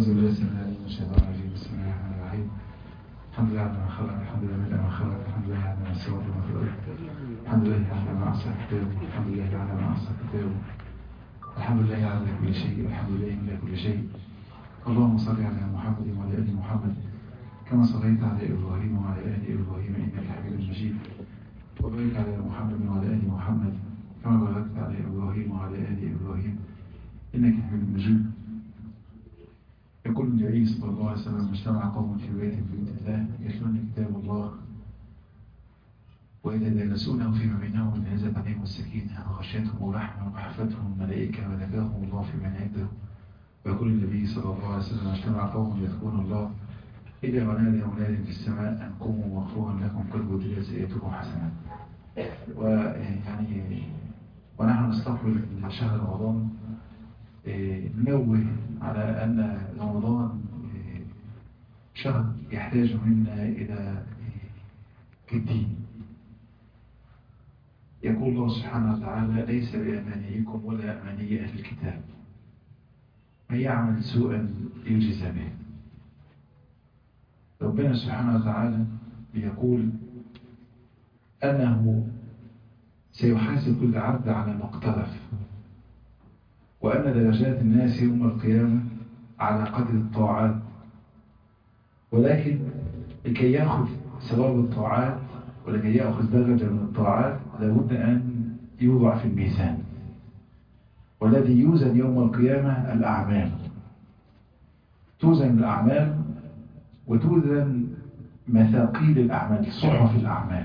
أعوذ بالله السميع العليم من الشيطان الرجيم. بسم الله الرحمن الرحيم. الحمد لله على ما خلق، الحمد لله من ما خلق، الحمد لله على ما سوى وما في الأرض، الحمد لله على ما أحسن كتابه، الحمد لله على ما أحسن كتابه، الحمد لله على كل شيء، والحمد لله من كل شيء. اللهم صل على محمد وعلى آل محمد كما صليت على إبراهيم وعلى آل إبراهيم إنك حميد مجيد، وبارك على محمد وعلى آل محمد كما باركت على إبراهيم وعلى آل إبراهيم إنك حميد مجيد. يقول النبي صلى الله عليه وسلم: اجتمع قوم في بيت من بيوت الله يتلون كتاب الله وإذا جلسونه فيما بينهم نزلت عليهم السكينة وغشيتهم الرحمة وحفتهم الملائكة وذكرهم الله في من عنده. ويقول النبي صلى الله عليه وسلم: اجتمع قوم يذكرون الله إذا ونادى مناد في السماء أن قوموا مغفورا لكم قد بدلت سيئاتكم حسنات. ونحن نستقبل شهر رمضان، ننوه على أن رمضان شهر يحتاج منا إلى جدية. يقول الله سبحانه وتعالى: ليس بأمانيكم ولا أماني أهل الكتاب، من يعمل سوءا يجزى به. ربنا سبحانه وتعالى بيقول أنه سيحاسب كل عبد على ما اقترف، وأن درجات الناس يوم القيامة على قدر الطاعات، ولكن لكي يأخذ ثواب الطاعات ولكي يأخذ درجة من الطاعات لابد أن يوضع في الميزان، والذي يوزن يوم القيامة الأعمال. توزن الأعمال وتوزن مثاقيل الأعمال، صحف الأعمال،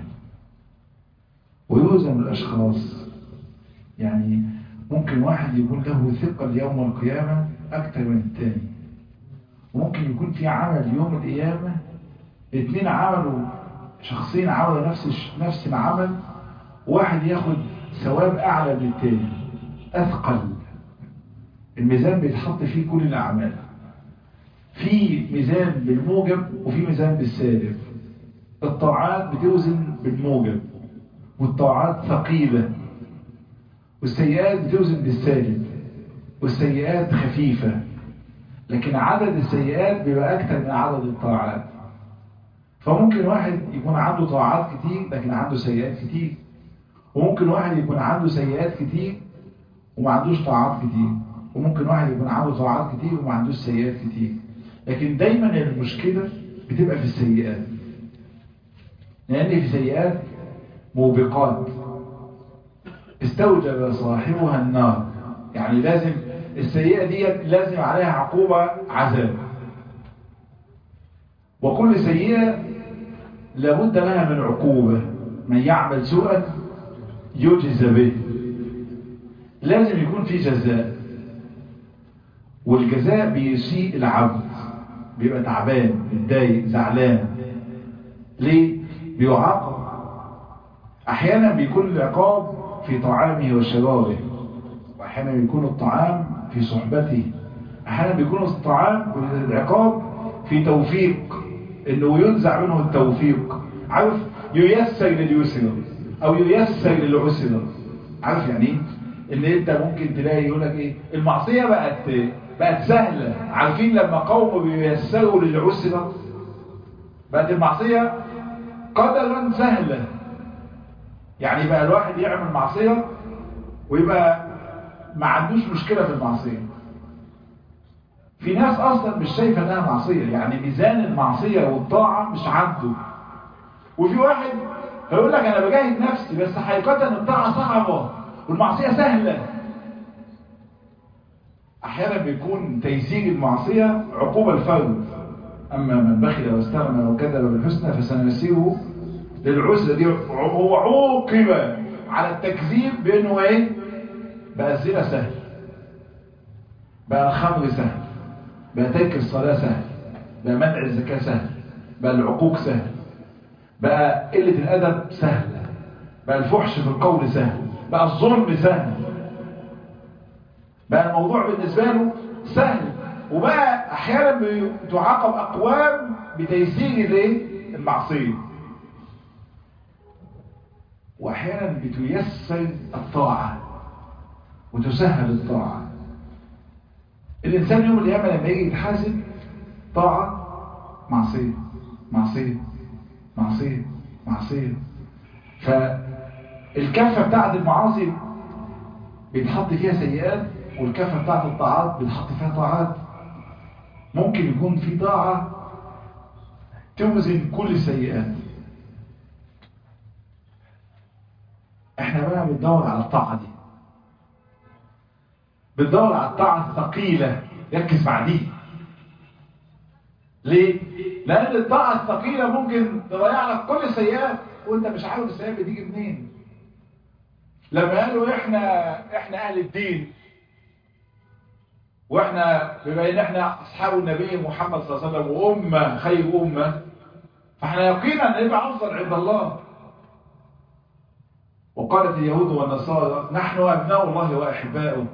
ويوزن الأشخاص. يعني ممكن واحد يكون له ثقل يوم القيامة أكثر من الثاني، وممكن يكون في عمل يوم القيامة اثنين عملوا، شخصين عملوا نفس العمل، واحد ياخد ثواب أعلى من الثاني، أثقل. الميزان بيتحط فيه كل الأعمال، في ميزان بالموجب وفي ميزان بالسالب. الطاعات بتوزن بالموجب والطاعات ثقيلة، والسيئات بتوزن بالسالب والسيئات خفيفة، لكن عدد السيئات بيبقى أكثر من عدد الطاعات. فممكن واحد يكون عنده طاعات كتير لكن عنده سيئات كتير، وممكن واحد يكون عنده سيئات كتير وما عندوش طاعات كتير، وممكن واحد يكون عنده طاعات كتير وما عندوش سيئات كتير. لكن دايما المشكلة بتبقى في السيئات، لأن في سيئات موبقات استوجب صاحبها النار. يعني لازم السيئة دي لازم عليها عقوبة، عذاب، وكل سيئة لابد لها من عقوبة. من يعمل سوءا يجزى به، لازم يكون في جزاء، والجزاء بيسيء العبد، بيبقى تعبان متضايق زعلان. ليه؟ بيعاقب. احيانا بيكون العقاب في طعامه وشرابه، واحيانا بيكون الطعام في صحبته، احيانا بيكون الطعام والعقاب في توفيق، انه ينزع منه التوفيق. عارف، ييسر لليسر او ييسر للعسر. عارف يعني ايه؟ ان انت ممكن تلاقي يقول لك ايه، المعصيه بقت سهله. عارفين لما قوم بييسروا للعسر، بقت المعصيه قدرا سهلا. يعني بقى الواحد يعمل معصيه ويبقى ما عندوش مشكله في المعصيه. في ناس اصلا مش شايفه انها معصيه، يعني ميزان المعصيه والطاعه مش عنده. وفي واحد هيقول لك انا بجاهد نفسي، بس حقيقه الطاعه صعبه والمعصيه سهله. احيانا بيكون تيسير المعصيه عقوبه الفرد. اما من بخل واستغنى وكذب بالحسنى فسنيسره للعسرى. دي هو عوقب على التكذيب بانه ايه؟ بقى الزنا سهل، بقى الخمر سهل، بقى ترك الصلاه سهل، بقى منع الزكاه سهل، بقى العقوق سهل، بقى قله الادب سهله، بقى الفحش في القول سهل، بقى الظلم سهل، بقى الموضوع بالنسبه له سهل. وبقى احيانا بتعاقب اقوام بتيسير المعصيه، واحيانا بتيسر الطاعه وتسهل الطاعه. الإنسان يوم القيامة لما يجي يتحاسب طاعة معصية معصية معصية معصية، فالكفة بتاعت المعاصي بيتحط فيها سيئات، والكفة بتاعت الطاعات بيتحط فيها طاعات. ممكن يكون في طاعة توزن كل السيئات. احنا بقى بندور على الطاعة دي، بندور على الطاعة الثقيلة. ركز مع دي. ليه؟ لأن الطاعة الثقيلة ممكن تضيع لك كل السيئات وانت مش عارف السيئات بتيجي منين. لما قالوا احنا اهل الدين، واحنا بما ان احنا اصحاب النبي محمد صلى الله عليه وسلم وامه خير امه، فاحنا يقينا ان نبقى افضل عند الله. وقالت اليهود والنصارى نحن ابناء الله واحباؤه.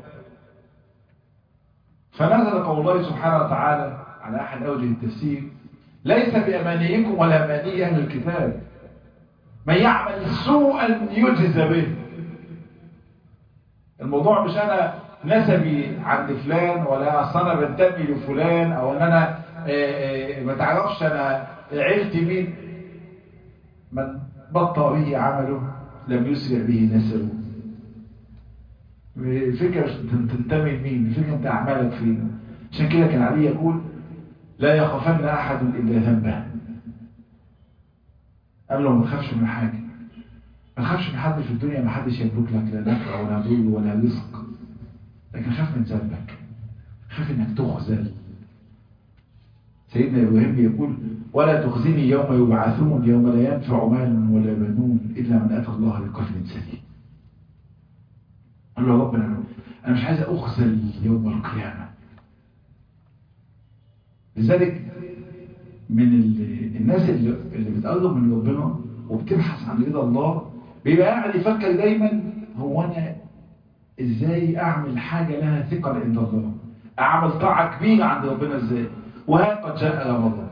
فنزل قول الله سبحانه وتعالى على احد اوجه التفسير: ليس بامانيكم ولا اماني اهل الكتاب، من يعمل سوءا يجزى به. الموضوع مش انا نسبي عند فلان، ولا اصل انا بنتمي لفلان، او ان انا ما تعرفش انا عيلتي مين. من بطأ به عمله لم يسرع به نسبه. الفكره تنتمي لمين؟ الفكره انت اعمالك فين؟ عشان كده كان علي يقول: لا يخافن احد الا ذنبه. قال له ما تخافش من حاجه، ما تخافش من حد في الدنيا، ما حدش يملك لك لا نفع ولا ضر ولا رزق، لكن خاف من ذنبك، خاف انك تخذل. سيدنا ابراهيم يقول: ولا تخزني يوم يبعثون يوم لا ينفع مال ولا بنون الا من اتى الله بقلب سليم. قال له: يا رب انا مش عايز اخذل يوم القيامه. لذلك من الناس اللي بتقرب من ربنا وبتبحث عن رضا الله بيبقى قاعد يفكر دايما: هو انا ازاي اعمل حاجه لها ثقل عند الله، اعمل طاعه كبيره عند ربنا ازاي. وها قد جاء رمضان.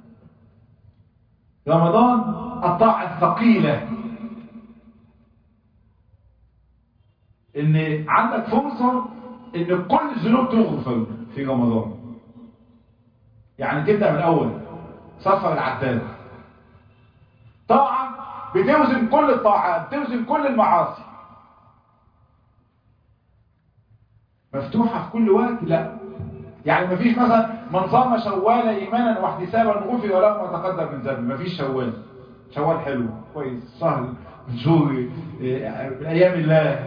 رمضان الطاعه الثقيله، ان عندك فرصه ان كل الذنوب تغفر في رمضان. يعني تبدا من الاول صفر العداد، طاعه بتوزن كل الطاعات، توزن كل المعاصي، مفتوحه في كل وقت. لا يعني مفيش مثلا من صام شوال ايمانا واحتسابا غفر له ما تقدم من ذنبه. مفيش شوال حلو كويس، شهر من شهور من ايام الله،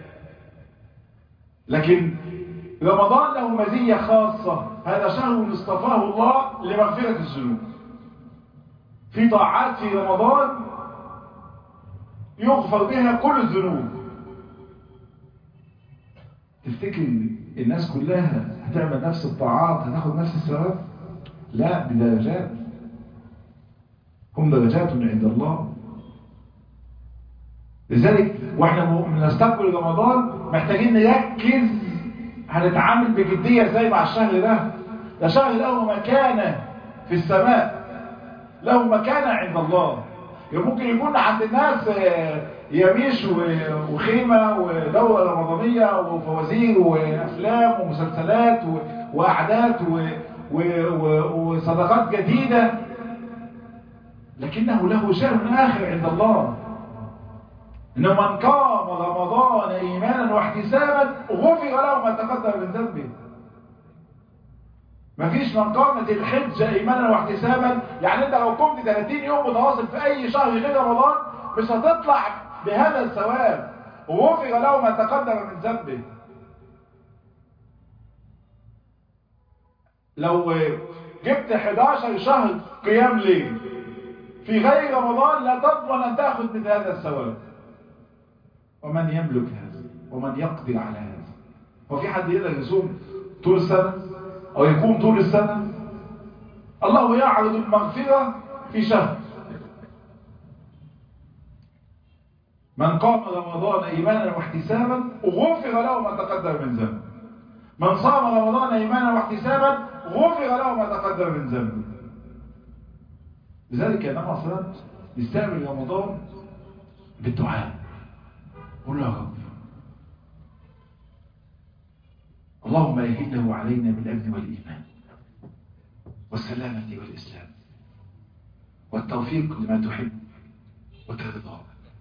لكن رمضان له مزيه خاصه. هذا شهر اصطفاه الله لمغفره الذنوب. في طاعات في رمضان يغفر بها كل الذنوب. تفتكر الناس كلها هتعمل نفس الطاعات هتاخد نفس الثواب؟ لا، بدرجات، هم درجات عند الله. لذلك واحنا بنستقبل رمضان محتاجين نركز هنتعامل بجدية ازاي مع الشهر ده. ده شهر له مكانة في السماء، له مكانة عند الله. ممكن يكون عند الناس يميش وخيمة ودورة رمضانية وفوازير وأفلام ومسلسلات وأعداد وصدقات جديدة، لكنه له شأن آخر عند الله. إنه من قام رمضان إيمانا واحتسابا غفر له ما تقدم من ذنبه. مفيش من قامت الحجة إيمانا واحتسابا، يعني انت لو قمت 30 يوم متواصل في أي شهر غير رمضان مش هتطلع بهذا الثواب. غفر له ما تقدم من ذنبه. لو جبت 11 شهر قيام ليل في غير رمضان لا تضمن أن تأخذ مثل هذا الثواب. ومن يملك هذا ومن يقدر على هذا؟ هو في حد يقدر يصوم طول السنة أو يقوم طول السنة؟ الله يعرض المغفرة في شهر. من قام رمضان إيمانا واحتسابا غفر له ما تقدم من ذنبه. من صام رمضان إيمانا واحتسابا غفر له ما تقدم من ذنبه. لذلك النبي صلى الله عليه وسلم يستقبل رمضان بالدعاء. قل له يا رب اللهم أهله علينا بالأمن والإيمان والسلامة والإسلام والتوفيق لما تحب وترضى.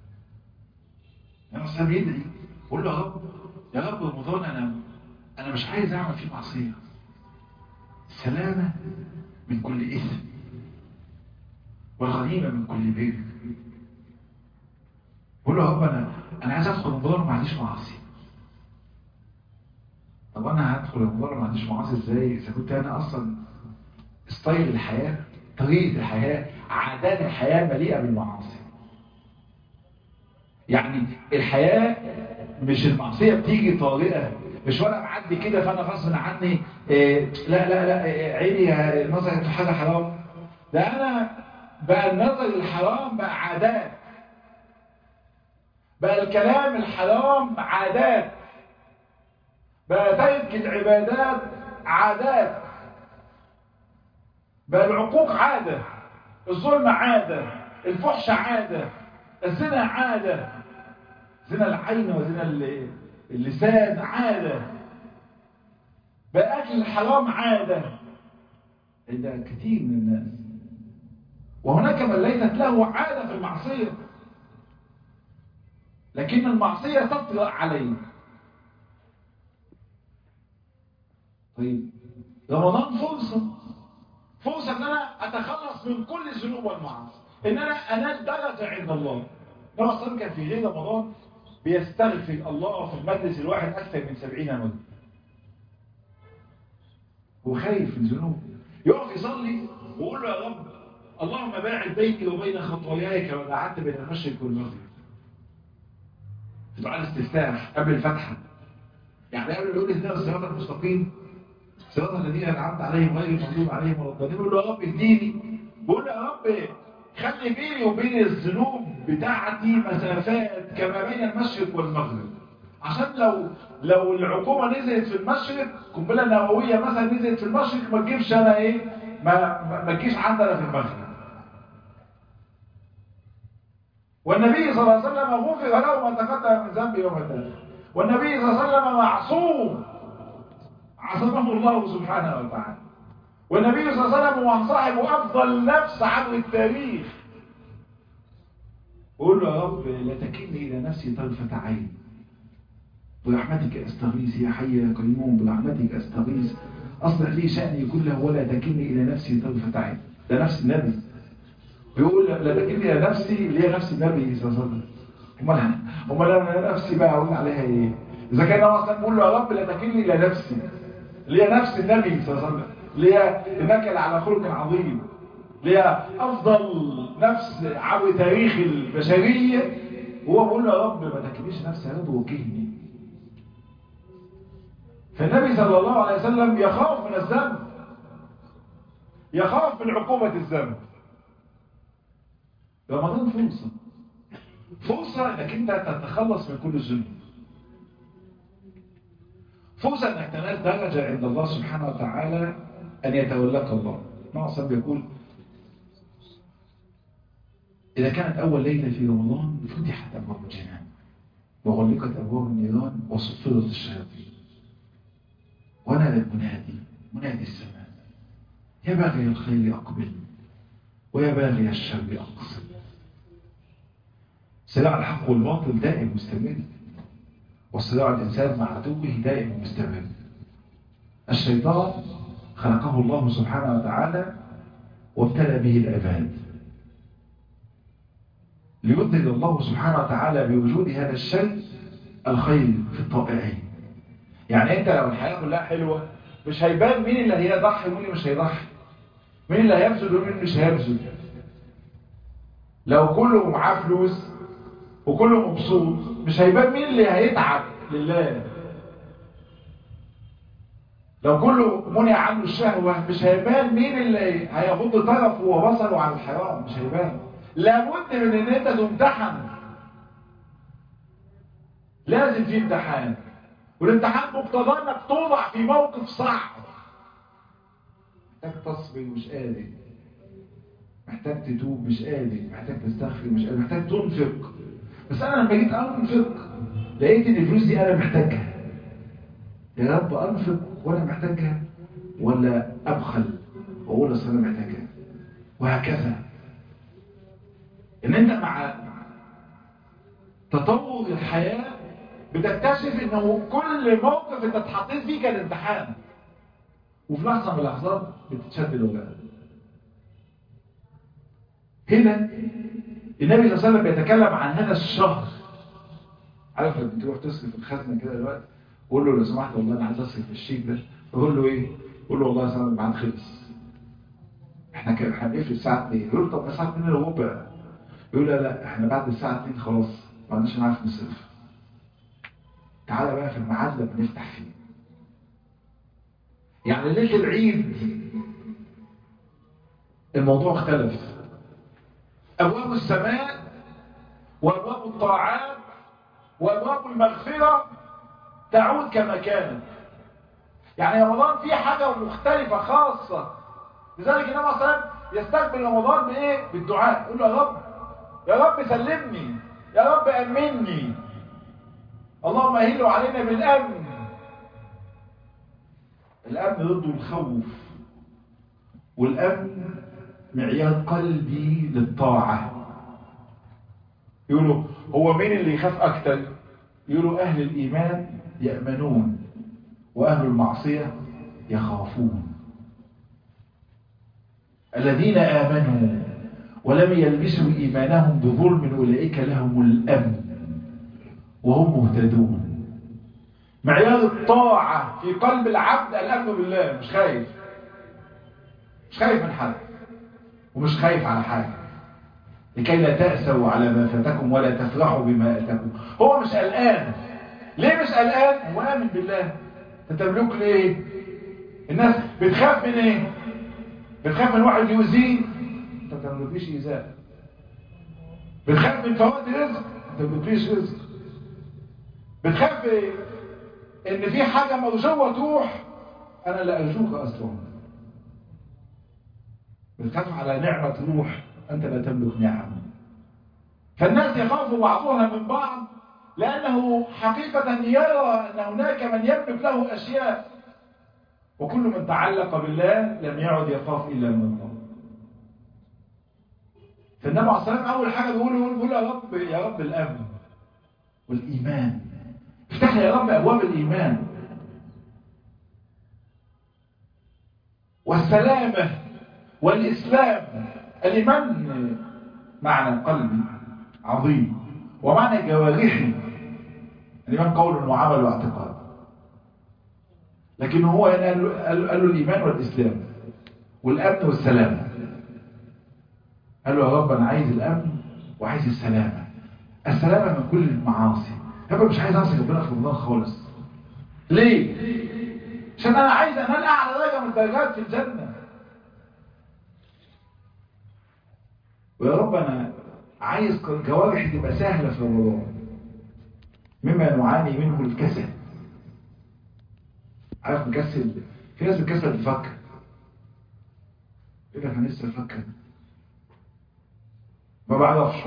يعني مثلا بيدعي يقول له يا رب رمضان أنا مش عايز أعمل فيه معصية، سلامة من كل إثم والغنيمة من كل بر. يقول له يا رب أنا عايز أدخل رمضان وما عنديش معاصي. طب أنا هدخل رمضان وما عنديش معاصي إزاي إذا كنت أنا أصلا ستايل الحياة، طريقة الحياة، عادات الحياة مليئة بالمعاصي. يعني الحياة مش المعصية بتيجي طارئة، مش وانا معدي كده فانا غصب عني لا عيني نظرت حاجة حرام. ده انا بقى النظر الحرام بقى عادات، بقى الكلام الحرام عادات، بقى ترك العبادات عادات، بقى العقوق عادة، الظلم عادة، الفحش عادة، الزنا عادة، زنا العين وزنا اللسان عادة، بقى أكل الحرام عادة عند كثير من الناس. وهناك من ليست له عادة في المعصية لكن المعصية تطرأ عليه. طيب رمضان فرصة ان انا اتخلص من كل الذنوب والمعاصي، ان انا انال درجة عند الله. النبي صلى الله عليه وسلم كان في غير رمضان بيستغفر الله في المجلس الواحد اكثر من 70 مرة. هو خايف من ذنوب، يقف يصلي ويقول له يا رب اللهم باعد بيني وبين خطاياي كما بعدت بين المشرق والمغرب. في دعاء الاستفتاح قبل الفتحة، يعني قبل ما يقول اهدنا الصراط المستقيم صراط الذين انعمت عليهم غير المغضوب عليهم ولا الضالين، بيقول له يا رب اهديني، بيقول له يا رب خلي بيني وبين الذنوب بتاعتي مسافات كما بين المشرق والمغرب، عشان لو العقوبة نزلت في المشرق، قنبلة نووية مثلا نزلت في المشرق ما تجيبش انا ما تجيش عندنا في المغرب. والنبي صلى الله عليه وسلم غفر له ما تقدم من ذنبه وما تأخر، والنبي صلى الله عليه وسلم معصوم عصمه الله سبحانه وتعالى، والنبي صلى الله عليه وسلم هو صاحب افضل نفس عبر التاريخ. قول له يا رب لا تكلني الى نفسي طرفة عين برحمتك استغيث يا حي يا قيوم برحمتك استغيث اصلح لي شأني كله ولا تكلني الى نفسي طرفة عين. ده نفس النبي بيقول لا تكلني الى نفسي اللي هي نفس النبي صلى الله عليه وسلم. امال انا نفسي بقى اقول عليها ايه؟ اذا كان هو اصلا بيقول له يا رب لا تكلني الى نفسي اللي هي نفس النبي صلى الله عليه وسلم، اللي هي انك على خلق عظيم، اللي هي افضل نفس عبر تاريخ البشريه، وهو بيقول له يا رب ما تكلنيش نفسي يا رب وكلني. فالنبي صلى الله عليه وسلم يخاف من الذنب، يخاف من عقوبه الذنب. رمضان فرصه انك انت تتخلص من كل الذنوب، فرصة انك تنال درجة عند الله سبحانه وتعالى ان يتولاك الله. معصم بيقول اذا كانت اول ليلة في رمضان فتحت ابواب الجنان وغلقت ابواب النيران وصفرت الشياطين ونادى منادي السماء يا باغي الخير اقبل ويا باغي الشر اقصر. صراع الحق والباطل دائم مستمر، والصراع الإنسان مع عدوه دائم مستمر. الشيطان خلقه الله سبحانه وتعالى وابتلى به العباد ليظهر الله سبحانه وتعالى بوجود هذا الشيء الخير في الطائعين. يعني انت لو الحياة كلها حلوة مش هيبان مين اللي هيضحي ومين اللي مش هيضحي، مين اللي هيبذل ومين اللي مش هيبذل. لو كله معاه فلوس وكله مبسوط مش هيبان مين اللي هيتعب لله. لو كله منع عنه الشهوة مش هيبان مين اللي هيغض طرفه وبصره عن الحرام، مش هيبان. لابد من ان انت تمتحن، لازم في امتحان، والامتحان مقتضى انك توضع في موقف صعب، محتاج تصبر مش قادر، محتاج تتوب مش قادر، محتاج تستغفر مش قادر، محتاج تنفق. بس انا لما جيت انفق لقيت ان الفلوس دي انا محتاجها، يا رب انفق وانا محتاجها ولا ابخل واقول اصل انا محتاجها؟ وهكذا. ان انت مع تطور الحياة بتكتشف انه كل موقف انت اتحطيت فيه كان امتحان، وفي لحظة من اللحظات بتتشد الورقة. هنا النبي صلى الله عليه وسلم بيتكلم عن هذا الشهر. عارف لما تروح تصرف الخزنة كده دلوقتي، قول له لو سمحت والله انا عايز اصرف الشيك ده، تقول له ايه؟ قول له والله انا الميعاد خلص، احنا هنقفل الساعة 2. يقول له طب الساعة 2 الا ربع. يقول لا احنا بعد الساعة 2 خلاص ما عندناش نعرف نصرف. تعالى بقى في الميعاد لما نفتح فيه. يعني ليلة العيد الموضوع اختلف. أبواب السماء وأبواب الطاعات وأبواب المغفرة تعود كما كانت. يعني رمضان فيه حاجة مختلفة خاصة. لذلك النبي صلى الله عليه وسلم يستقبل رمضان بإيه؟ بالدعاء. يقول له يا رب، يا رب سلمني، يا رب أمني، اللهم أهله علينا بالأمن. الأمن ضد الخوف، والأمن معيار قلبي للطاعة. يقولوا هو مين اللي يخاف أكتر؟ يقولوا أهل الإيمان يأمنون وأهل المعصية يخافون. الذين آمنوا ولم يلبسوا إيمانهم بظلم أولئك لهم الأمن وهم مهتدون. معيار الطاعة في قلب العبد الأمن بالله. مش خايف، مش خايف من حد، ومش خايف على حاجة، لكي لا تأسوا على ما فاتكم ولا تفرحوا بما أتاكم. هو مش قلقان. ليه مش قلقان؟ هو آمن بالله. تتملك ليه؟ الناس بتخاف من ايه؟ بتخاف من واحد يؤذيه، انت ما تملكليش إيذاء. بتخاف من فوات رزق، انت ما تملكليش رزق. بتخاف ان في حاجة مرجوة تروح، انا لا ارجوك اصلا. بتخاف على نعمة روح، انت لا تملك نعم. فالناس يخاف بعضها من بعض لانه حقيقة يرى ان هناك من يملك له اشياء، وكل من تعلق بالله لم يعد يخاف الا من الله. فالنبي عليه الصلاة والسلام اول حاجة بيقول يا رب، يا رب الامن والايمان. افتح يا رب ابواب الايمان والسلامة والإسلام. الإيمان معنى قلبي عظيم، ومعنى جوارحي. الإيمان قول وعمل واعتقاد، لكن هو هنا قال له الإيمان والإسلام والأمن والسلامة. قال له يا رب أنا عايز الأمن وعايز السلامة. السلامة من كل المعاصي. هبقى مش عايز أعصي ربنا في رمضان خالص. ليه؟ عشان أنا عايز أنال أعلى درجة من الدرجات في الجنة. ويا رب أنا عايز جوارحي تبقى سهلة في رمضان، مما نعاني منه الكسل. عارف مكسل؟ في ناس بتكسل تفكر، يقول لك أنا لسه أفكر، ما بعرفش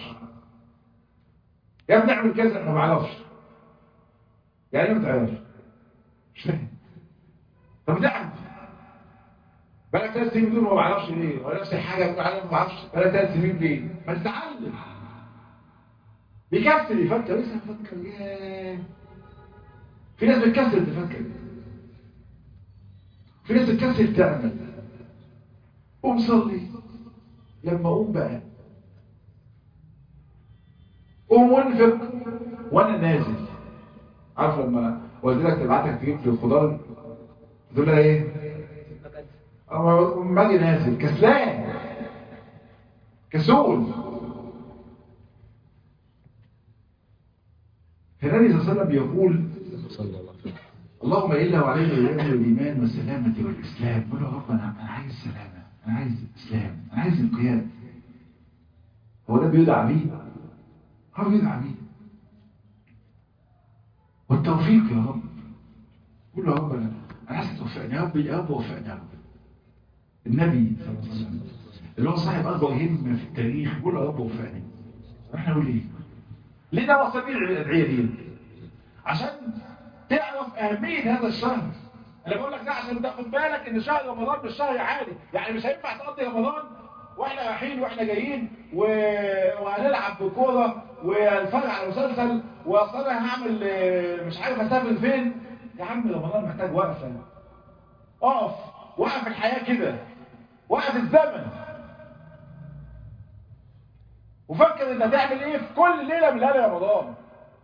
يا ابني اعمل كذا، ما بعرفش. يعني ايه ما تعرفش؟ مش فاهم. طب تعرف بقالك 3 سنين بتقول ما بعرفش ليه؟ ولا نفس الحاجه بتقول ما بعرفش بقالك 3 سنين ليه؟ ما تتعلم. بيكسل يفكر، لسه يفكر. ياه، في ناس بتكسل تفكر، في ناس بتكسل تعمل. قوم صلي. لما قوم بقى قوم وانفق وانا نازل. عارف لما والدتك تبعتك تجيب في الخضار تقول لها ايه؟ اما اجي نازل كسلان كسول. فالنبي صلى الله عليه وسلم يقول اللهم الا وعلينا الامن والايمان والسلامه والاسلام. قول يا رب انا عايز سلامه، انا عايز اسلام، انا عايز انقياد. هو ده بيدعى بيه؟ هو بيدعى بيه. والتوفيق يا رب. قول يا رب انا عايز توفقني يا رب، يا رب وفقني يا رب. النبي صلى الله عليه وسلم اللي هو صاحب اكبر همه في التاريخ يقول يا رب وفقني. احنا نقول ايه؟ ليه ده وصل بيه الادعيه دي؟ عشان تعرف تعرف اهميه هذا الشهر. انا بقول لك ده عشان تاخد بالك ان شهر رمضان مش شهر عادي، يعني مش هينفع تقضي رمضان واحنا رايحين واحنا جايين وهنلعب بكوره وهنتفرج على مسلسل واصل انا هعمل مش عارف اسافر فين. يا عم رمضان محتاج وقفه. اقف، وقف الحياه كده، وقف الزمن، وفكر انت هتعمل ايه في كل ليله من ليالي رمضان.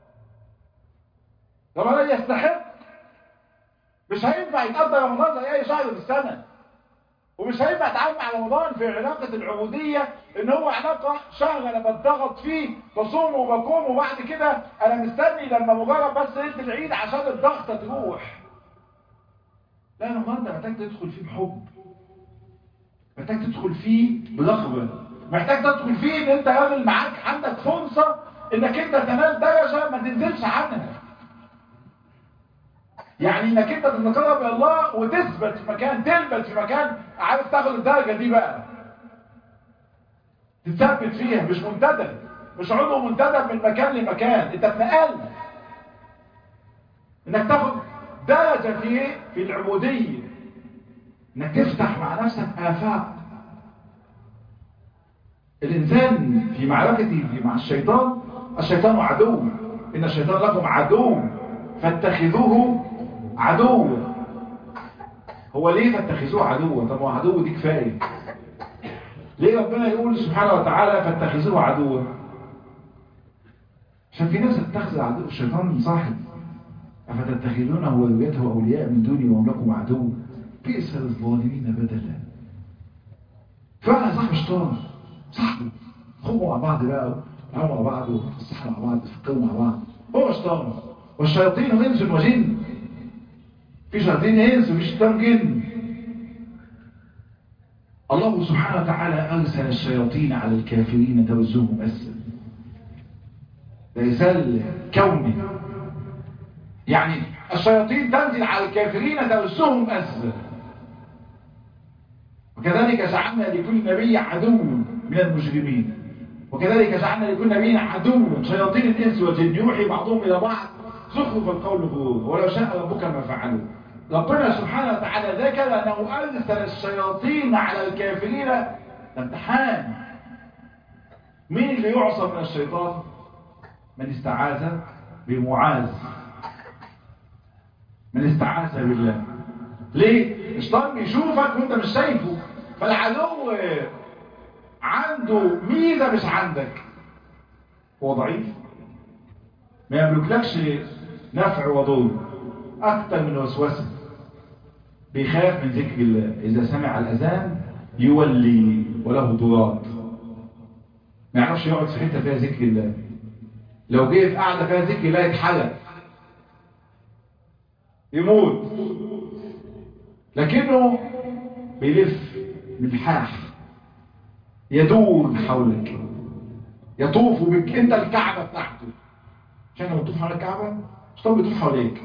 رمضان يستحق. مش هينفع يتقضى رمضان زي اي شهر في السنه، ومش هينفع اتعامل مع رمضان في علاقه العبوديه ان هو علاقه شهر انا بتضغط فيه بصوم وبقوم وبعد كده انا مستني لما مجرد بس ليله العيد عشان الضغطه تروح. لا، رمضان ده محتاج تدخل فيه بحب، محتاج تدخل فيه برغبه، محتاج تدخل فيه ان انت راجل معاك عندك فرصه انك انت تنال درجه ما تنزلش عنها. يعني انك انت تتقرب الى الله وتثبت في مكان، تلبس في مكان، عارف تاخد الدرجه دي بقى تثبت فيها، مش منتدب، مش عضو منتدب من مكان لمكان، انت اتنقلت انك تاخد درجه في العبوديه، انك تفتح مع نفسك آفاق. الانسان في معركته مع الشيطان عدو، ان الشيطان لكم عدو فاتخذوه عدو. هو ليه فاتخذوه عدوا؟ طب هو عدو دي كفايه. ليه ربنا يقول سبحانه وتعالى فاتخذوه عدوا؟ عشان في ناس تتخذ عدو الشيطان صاحب. افتتخذونه وذريته اولياء من دوني وهم لكم عدو بئس للظالمين بدلا. فعلا صاحب الشيطان، صاحبه، خرجوا مع بعض بقى، وعملوا مع بعض، وفسحوا مع بعض، وفكروا مع بعض. هو شيطان، والشياطين انس وجن. في شياطين انس وفي شيطان جن. الله سبحانه وتعالى ارسل الشياطين على الكافرين توزهم اسا. ده رسالة كوني، يعني الشياطين تنزل على الكافرين توزهم اسا. وكذلك جعلنا لكل نبي عدو من المجرمين، وكذلك جعلنا لكل نبي عدو شياطين الانس والجن يوحي بعضهم الى بعض زخرف القول غرورا ولو شاء ربك ما فعلوا. ربنا سبحانه وتعالى ذكر انه ارسل الشياطين على الكافرين امتحان. مين اللي يعصى من الشيطان؟ من استعاذ بمعاذ، من استعاذ بالله. ليه؟ الشيطان بيشوفك وانت مش شايفه، فالعدو عنده ميزه مش عندك، هو ضعيف، ما يملكلكش نفع وضر اكتر من وسوسه. بيخاف من ذكر الله، اذا سمع الاذان يولي وله ضرات، ما يعرفش يقعد في حته فيها ذكر الله. لو جه في قاعده فيها ذكر الله يتحرق يموت. لكنه بيلف ملحاح يدور حولك، يطوف بك، انت الكعبه بتاعته. عشان لما تطوف حول الكعبه الشيطان بيطوف حواليك.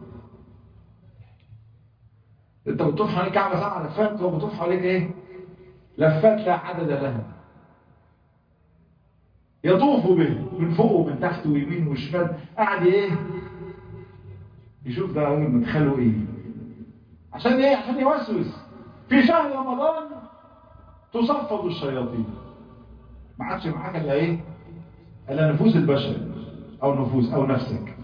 انت بتطوف حول الكعبه 7 لفات، هو بيطوف حواليك ايه؟ لفات لا عدد لها. يطوف به من فوق ومن تحت ويمين وشمال، قاعد ايه؟ يشوف ده راجل مدخله ايه؟ عشان ايه؟ عشان يوسوس. في شهر رمضان تصفد الشياطين، ما عادش معاك الا ايه؟ الا نفوس البشر او نفوس او نفسك.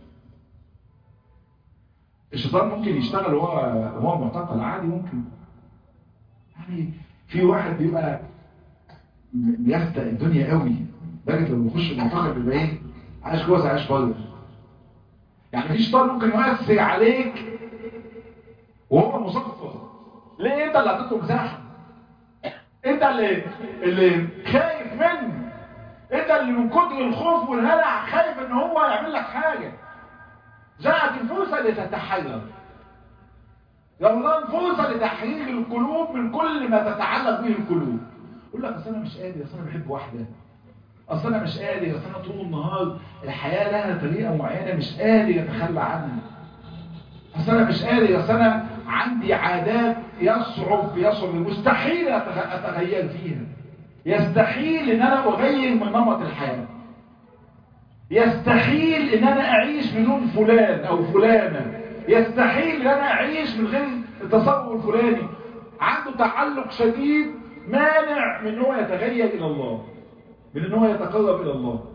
الشيطان ممكن يشتغل وهو معتقل عادي، ممكن. يعني في واحد بيبقى بيخدع الدنيا قوي لكن لما يخش المعتقل بيبقى ايه؟ عايش جوه عايش بره. يعني في شيطان ممكن يؤثر عليك وهو مصفر. ليه؟ انت اللي هتطلب مساحه، انت اللي خايف منه، انت اللي من كتر الخوف والهلع خايف ان هو يعمل لك حاجه. جاءت الفرصه لتتحرر. رمضان فرصه لتحرير القلوب من كل ما تتعلق به القلوب. يقول لك اصل انا مش قادر، اصل انا بحب واحده، اصل انا مش قادر، اصل انا طول النهار الحياه لها طريقه معينه مش قادر اتخلى عنها، اصل انا مش قادر، اصل انا عندي عادات يصعب مستحيل اتغير فيها، يستحيل ان انا اغير من نمط الحياه، يستحيل ان انا اعيش بدون فلان او فلانه، يستحيل ان انا اعيش من غير التصور الفلاني، عنده تعلق شديد مانع من ان هو يتغير الى الله، من ان هو يتقرب الى الله.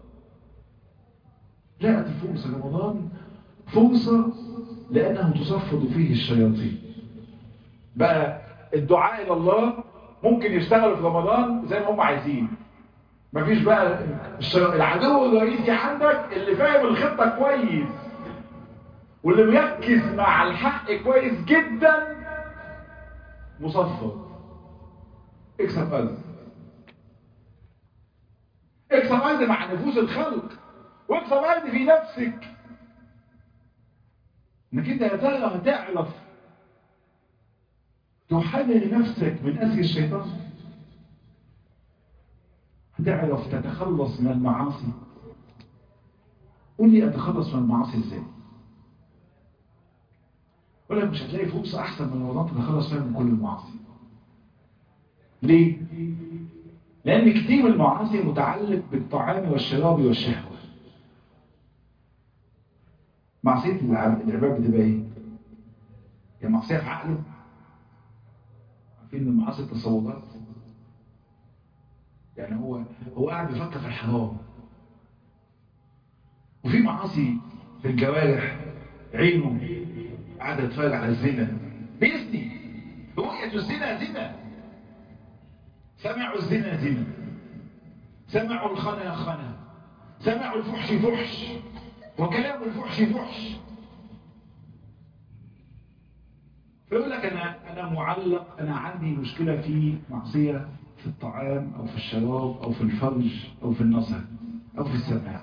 جاءت الفرصة رمضان فرصة لانه تصفد فيه الشياطين. بقى الدعاء الى الله ممكن يشتغلوا في رمضان زي ما هم عايزين، مفيش بقى العدو الرئيسي عندك اللي فاهم الخطة كويس واللي بيركز مع الحق كويس جدا مصفد. اكسب أرض، اكسب أرض مع نفوس الخلق، واكسب أرض في نفسك، انك انت يا ترى هتعرف تحرر نفسك من أسر الشيطان، هتعرف تتخلص من المعاصي. قول لي اتخلص من المعاصي ازاي؟ اقول لك مش هتلاقي فرصه احسن من رمضان تتخلص فيها من كل المعاصي. ليه؟ لان كتير من المعاصي متعلق بالطعام والشراب والشهوه. معصيه العباد بتبقى ايه؟ هي معصيه في عقله. عارفين ان المعاصي التصورات، يعني هو قاعد بيفكر في الحرام. وفي معاصي في الجوارح، عينه قاعد يتفرج على الزنا، بيزني، رؤية الزنا زنا، سمعوا الزنا زنا، سمعوا الخنا خنا، سمعوا الفحش فحش، وكلام الفحش فحش. فيقول لك انا معلق، انا عندي مشكلة في معصية في الطعام او في الشراب او في الفرج او في النظر او في السماع.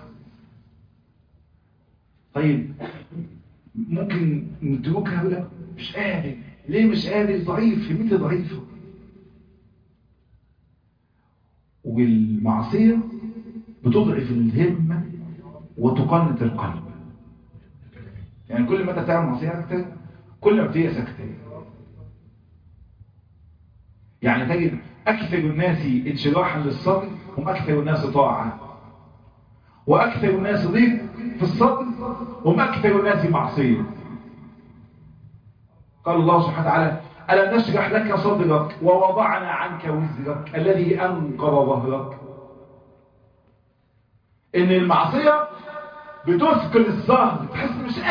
طيب ممكن نتركها؟ يقول لك مش قادر. ليه مش قادر؟ ضعيف، همتي ضعيفة. والمعصية بتضعف الهمة وتقنط القلب. يعني كل ما انت تعمل معصية اكتر كل ما بتيجي سكتة. يعني تجد اكثر الناس انشراحا للصدر هم اكثر الناس طاعة، واكثر الناس ضيق في الصدر هم اكثر الناس معصية. قال الله سبحانه وتعالى ألم نشرح لك صدرك ووضعنا عنك وزرك الذي أنقض ظهرك. إن المعصية بتثقل الظهر، تحس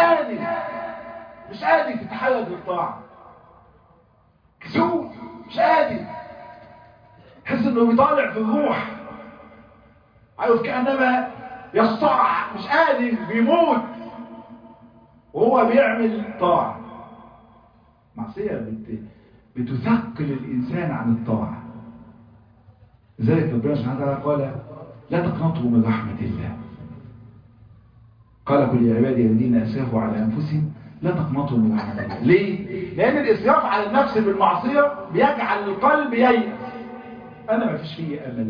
مش قادر تتحرك للطاعة، كسول، مش قادر، تحس إنه بيطالع في الروح، عارف كأنما يصطع، مش قادر، بيموت وهو بيعمل طاعة. معصية بتثقل الإنسان عن الطاعة. لذلك ربنا سبحانه وتعالى قال لا تقنطوا من رحمة الله. قال قل يا عبادي الذين أسرفوا على أنفسهم لا تقنطوا من رحمة الله. ليه؟ لأن الإسراف على النفس بالمعصية بيجعل القلب ييأس. أنا ما فيش فيه أمل،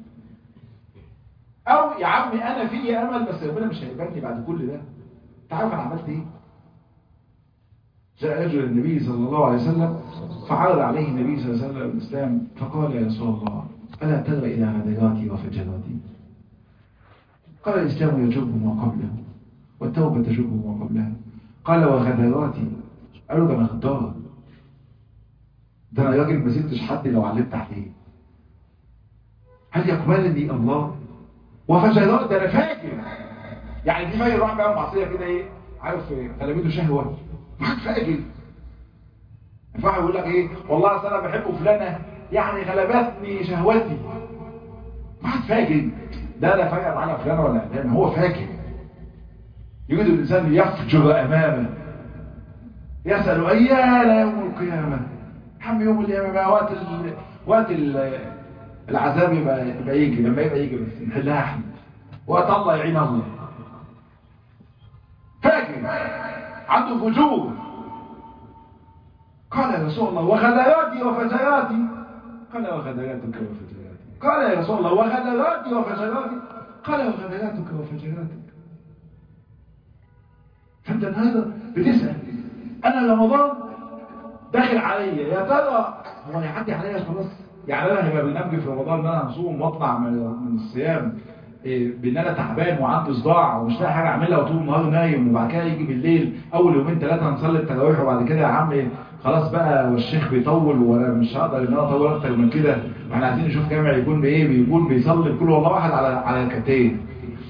أو يا عمي أنا فيه أمل بس ربنا مش هيقبلني بعد كل ده. تعرف أنا عملت إيه؟ جاء رجل النبي صلى الله عليه وسلم فعرض عليه النبي صلى الله عليه وسلم الإسلام، فقال يا رسول الله ألا ترى إلى غدراتي وفجراتي؟ قال الإسلام يجب ما قبله والتوبة تجب ما قبلها. قال وغدراتي؟ قالوا ده أنا غدار، ده أنا راجل ما سبتش حد لو علمت عليه، هل يقبلني الله؟ وفجرات ده أنا فاجر، يعني في فاجر واحد بيعمل معصية كده إيه عارف غلبته شهوة، واحد فاجر. الفاحر يقول لك ايه والله اصل انا بحب فلانه يعني غلبتني شهوتي، واحد فاجر. ده لا فاجر على فلانه ولا علانه، هو فاجر. يريد الانسان يفجر امامه، يسال ايان يوم القيامه. حم يوم القيامه بقى وقت العذاب يبقى يجي، لما يبقى يجي بس نحلها احنا، وقت الله يعين الله. فاجر عنده فجور. قال يا رسول الله وغدراتي وفجراتي؟ قال وغدراتك وفجراتي. قال يا رسول الله وغدراتي وفجراتي؟ قال وغدراتك وفجراتك. فانت النهارده بتسأل انا رمضان داخل عليا، يا ترى هو هيعدي عليا خلاص؟ يعني انا هيبقى برنامجي في رمضان ان انا هصوم واطلع من الصيام بان انا تعبان وعندي صداع ومش لاقي حاجه اعملها وطول النهار نايم، وبعد كده يجي بالليل اول يومين ثلاثه نصلي التراويح، وبعد كده يا عم خلاص بقى والشيخ بيطول وانا مش هقدر ان انا اطول اكتر من كده، واحنا عايزين نشوف جامع يكون بايه، بيكون بيصلي بكل والله واحد على ركعتين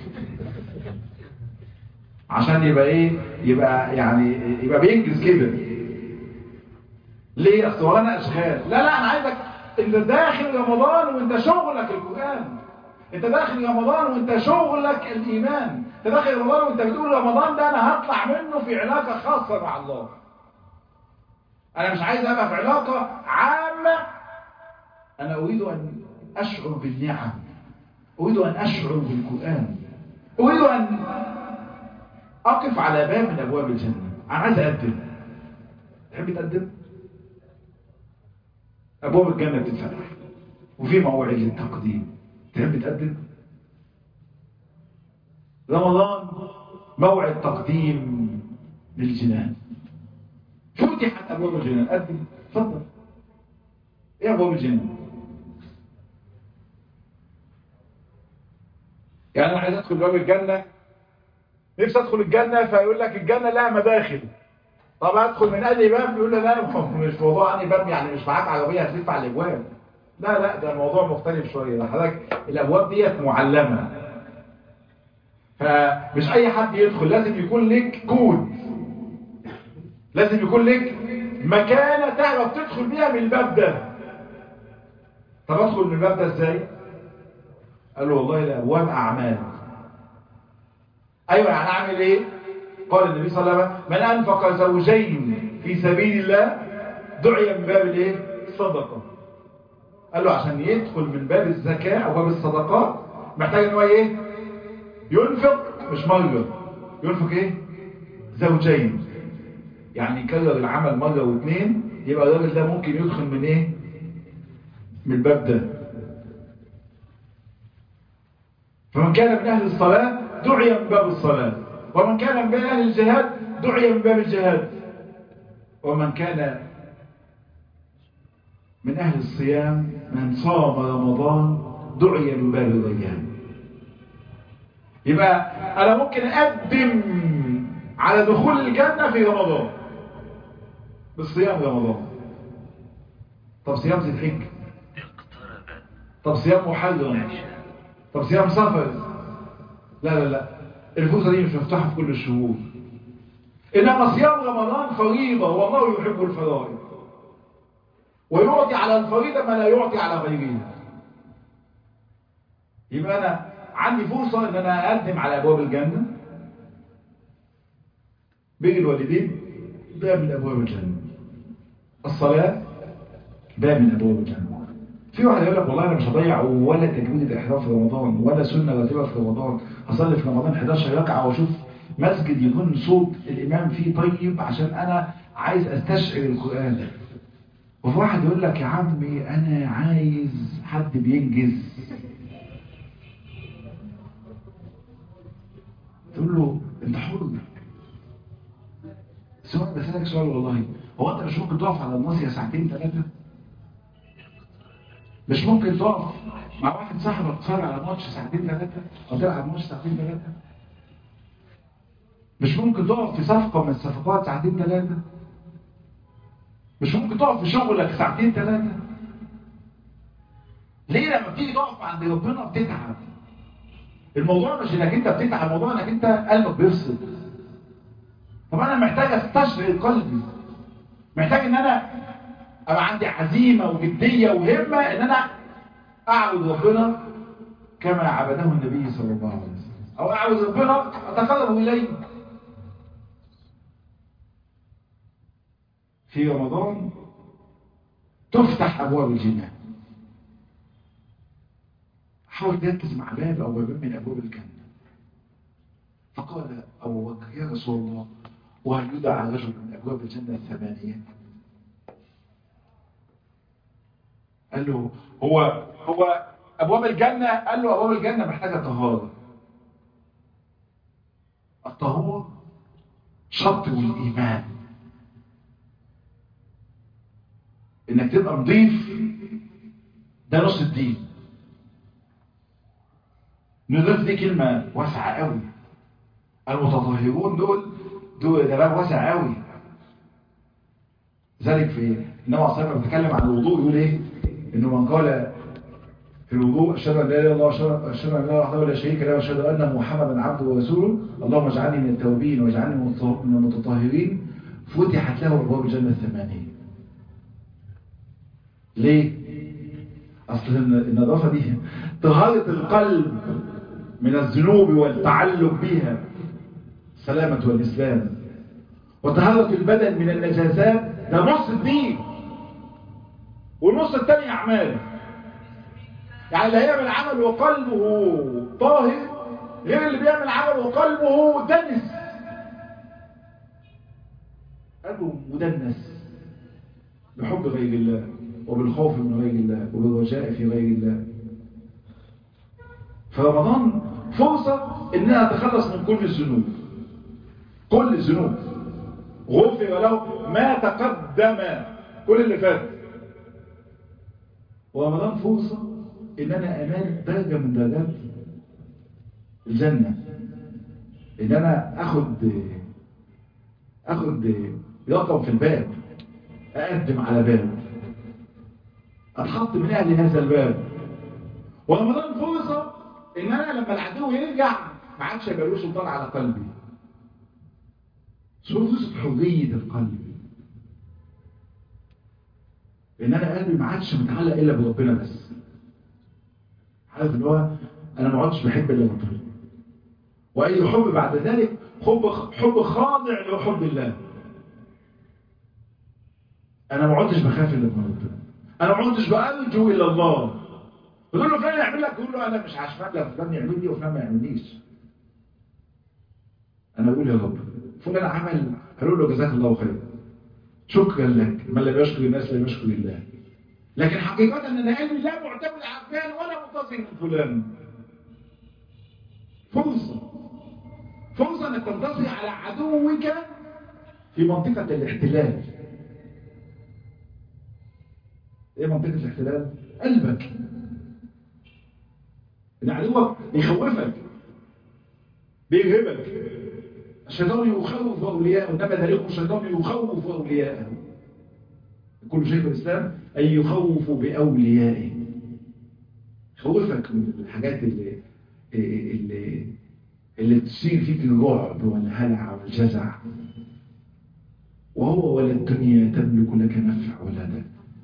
عشان يبقى ايه، يبقى يعني يبقى بينجز كده. ليه؟ اصل ورانا اشغال. لا انا عايزك انت داخل رمضان وانت شغلك القرآن، انت داخل رمضان وانت شغلك الايمان، انت داخل رمضان وانت بتقول رمضان ده انا هطلع منه في علاقة خاصة مع الله. انا مش عايز ابقى في علاقة عامة، انا اريد ان اشعر بالنعم، اريد ان اشعر بالقرآن، اريد ان اقف على باب من ابواب الجنة. انا عايز اقدم. تحب تقدم؟ ابواب الجنة بتتفتح وفي موعد للتقديم. تحب تقدم؟ رمضان موعد تقديم للجنان، فتحت ابواب الجنان. قدم، اتفضل. ايه ابواب الجنان؟ يعني انا عايز ادخل باب الجنه، نفسي ادخل الجنه، فيقول لك الجنه لها مداخل. طب ادخل من اي باب؟ يقول لي لا مش موضوع اني باب، يعني مش معاك عربيه هتلف على الابواب. لا ده الموضوع مختلف شويه. حضرتك الابواب ديت معلمه، فمش اي حد يدخل، لازم يكون لك كود، لازم يكون لك مكانه تعرف تدخل بيها من الباب ده. طب ادخل من الباب ده ازاي؟ قال له والله الابواب اعمال. ايوه يعني اعمل ايه؟ قال النبي صلى الله عليه وسلم من انفق زوجين في سبيل الله دعي من باب الايه؟ الصدقه. قال له عشان يدخل من باب الزكاه او باب الصدقات محتاج ان هو ايه؟ ينفق مش مره، ينفق ايه؟ زوجين، يعني يكرر العمل مره واثنين، يبقى الراجل ده ممكن يدخل من ايه؟ من الباب ده. فمن كان من اهل الصلاه دعي من باب الصلاه، ومن كان من اهل الجهاد دعي من باب الجهاد، ومن كان من اهل الصيام من صام رمضان دعي من باب الريان. يبقى انا ممكن اقدم على دخول الجنه في رمضان بالصيام رمضان. طب صيام ذي الحجه، طب صيام محرم، طب صيام سفر. لا الفرصه دي مش مفتوحه في كل الشهور، انما صيام رمضان فريضه والله يحب الفرائض، ويعطي على الفريضه ما لا يعطي على غيرها. يبقى انا عندي فرصه ان انا اقدم على ابواب الجنه. بين الوالدين باب من ابواب الجنه، الصلاه باب من ابواب الجنه. في واحد يقول لك والله انا مش هضيع ولا تجويد الاحرام في رمضان ولا سنه راتبه في رمضان، هصلي في رمضان 11 ركعه واشوف مسجد يكون صوت الامام فيه طيب عشان انا عايز استشعر القران. وفي واحد يقول لك يا عمي انا عايز حد بينجز. تقول له انت حر. سؤال بسألك سؤال والله، هو انت مش ممكن تقف على الناصية ساعتين ثلاثة؟ مش ممكن تقف مع واحد صاحبك تتفرج على ماتش ساعتين ثلاثة او تلعب ماتش ساعتين ثلاثة؟ مش ممكن تقف في صفقة من الصفقات ساعتين ثلاثة؟ مش ممكن تقف في شغلك ساعتين ثلاثة؟ ليه لما بتيجي تقف عند ربنا بتتعب؟ الموضوع مش انك انت بتتعب، الموضوع انك انت قلبك بيفصل. طب انا محتاج استشعر قلبي، محتاج ان انا ابقى عندي عزيمة وجدية وهمة ان انا اعبد ربنا كما عبده النبي صلى الله عليه وسلم، او اعبد ربنا اتقرب اليه. في رمضان تفتح ابواب الجنة. حاول تركز مع باب او بابين من ابواب الجنة. فقال ابو بكر يا رسول الله وهل يدعى رجل من ابواب الجنة الثمانية؟ قال له هو ابواب الجنة، قال له ابواب الجنة محتاجة طهارة. الطهور شرط الايمان، انك تبقى نظيف ده نص الدين. نضيف دي كلمة واسعة قوي. المتطهرون دول ده باب واسع قوي. ذلك في النبي صلى الله عليه وسلم بيتكلم عن الوضوء يقول ايه؟ انه من قال في الوضوء اشهد ان لا اله الا الله اشهد ان لا اله وحده لا شريك له واشهد ان محمدا عبده ورسوله اللهم اجعلني من التوابين واجعلني من المتطهرين فتحت له ابواب الجنه الثمانيه. ليه؟ اصل النظافه دي طهاره القلب من الذنوب والتعلق بها سلامه الاسلام، وطهاره البدن من النجاسات ده نص الدين، والنص الثاني اعمال. يعني اللي هيعمل عمل وقلبه طاهر غير اللي بيعمل عمل وقلبه دنس، قلبه مدنس بحب غير الله وبالخوف من غير الله وبالرجاء في غير الله. فرمضان فرصة انها تخلص من كل الذنوب، كل الذنوب غفر له ما تقدم، كل اللي فات. ورمضان فرصة ان انا انال درجة من درجات الجنة، ان انا اخد رقم في الباب، اقدم على باب، اتحط من اهل هذا الباب. ورمضان فرصة ان انا لما العدو يرجع ما عادش يبقى له سلطان على قلبي، فرصة حرية القلب، ان انا قلبي ما عادش متعلق الا بربنا بس. عارف ان هو انا ما عادش بحب الا ربنا، واي حب بعد ذلك حب خاضع لحب الله. انا ما عدتش بخاف الا من ربنا، انا ما عدتش بارجو الا الله. تقول له فلان يعمل لك، تقول له انا مش عشان لا فلان يعمل لي وفلان ما يعملنيش. انا اقول يا رب فلان عمل، هقول له جزاك الله خير، شكرا لك، من لم يشكر الناس لم يشكر الله. لكن حقيقة ان انا قلبي لا معتمد على فلان ولا منتظر من فلان. فرصة انك تنتصر على عدوك في منطقة الاحتلال. ايه منطقة الاحتلال؟ قلبك. ان عدوك يخوفك بيرهبك. الشيطان يخوف اولياءه، انما ذلك الشيطان يخوف اولياءه. كل شيء في الاسلام ان يخوف باوليائه، يخوفك من الحاجات اللي تصير فيك الرعب والهلع والجزع. وهو ولا الدنيا تملك لك نفع ولا ضر.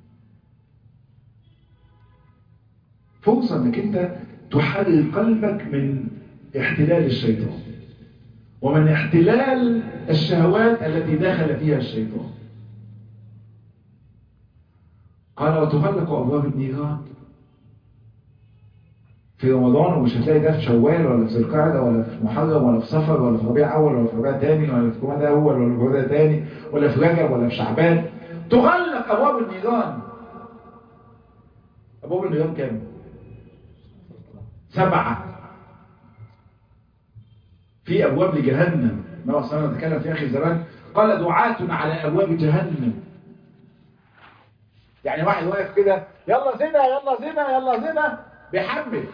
فرصة انك انت تحرر قلبك من احتلال الشيطان ومن احتلال الشهوات التي دخل فيها الشيطان. قال وتغلق ابواب النيران في رمضان، ومش هتلاقي ده في شوال ولا في ذي القعده ولا في محرم ولا في صفر ولا في ربيع اول ولا في ربيع ثاني ولا في جمادى اول ولا في جمادى ثاني ولا في رجب ولا في شعبان. تغلق ابواب النيران. ابواب النيران كام؟ 7. في ابواب لجهنم. ما وصلنا نتكلم في اخر زمان قال دعاة على ابواب جهنم. يعني واحد واقف كده يلا زنا يلا زنا يلا زنا بيحمل،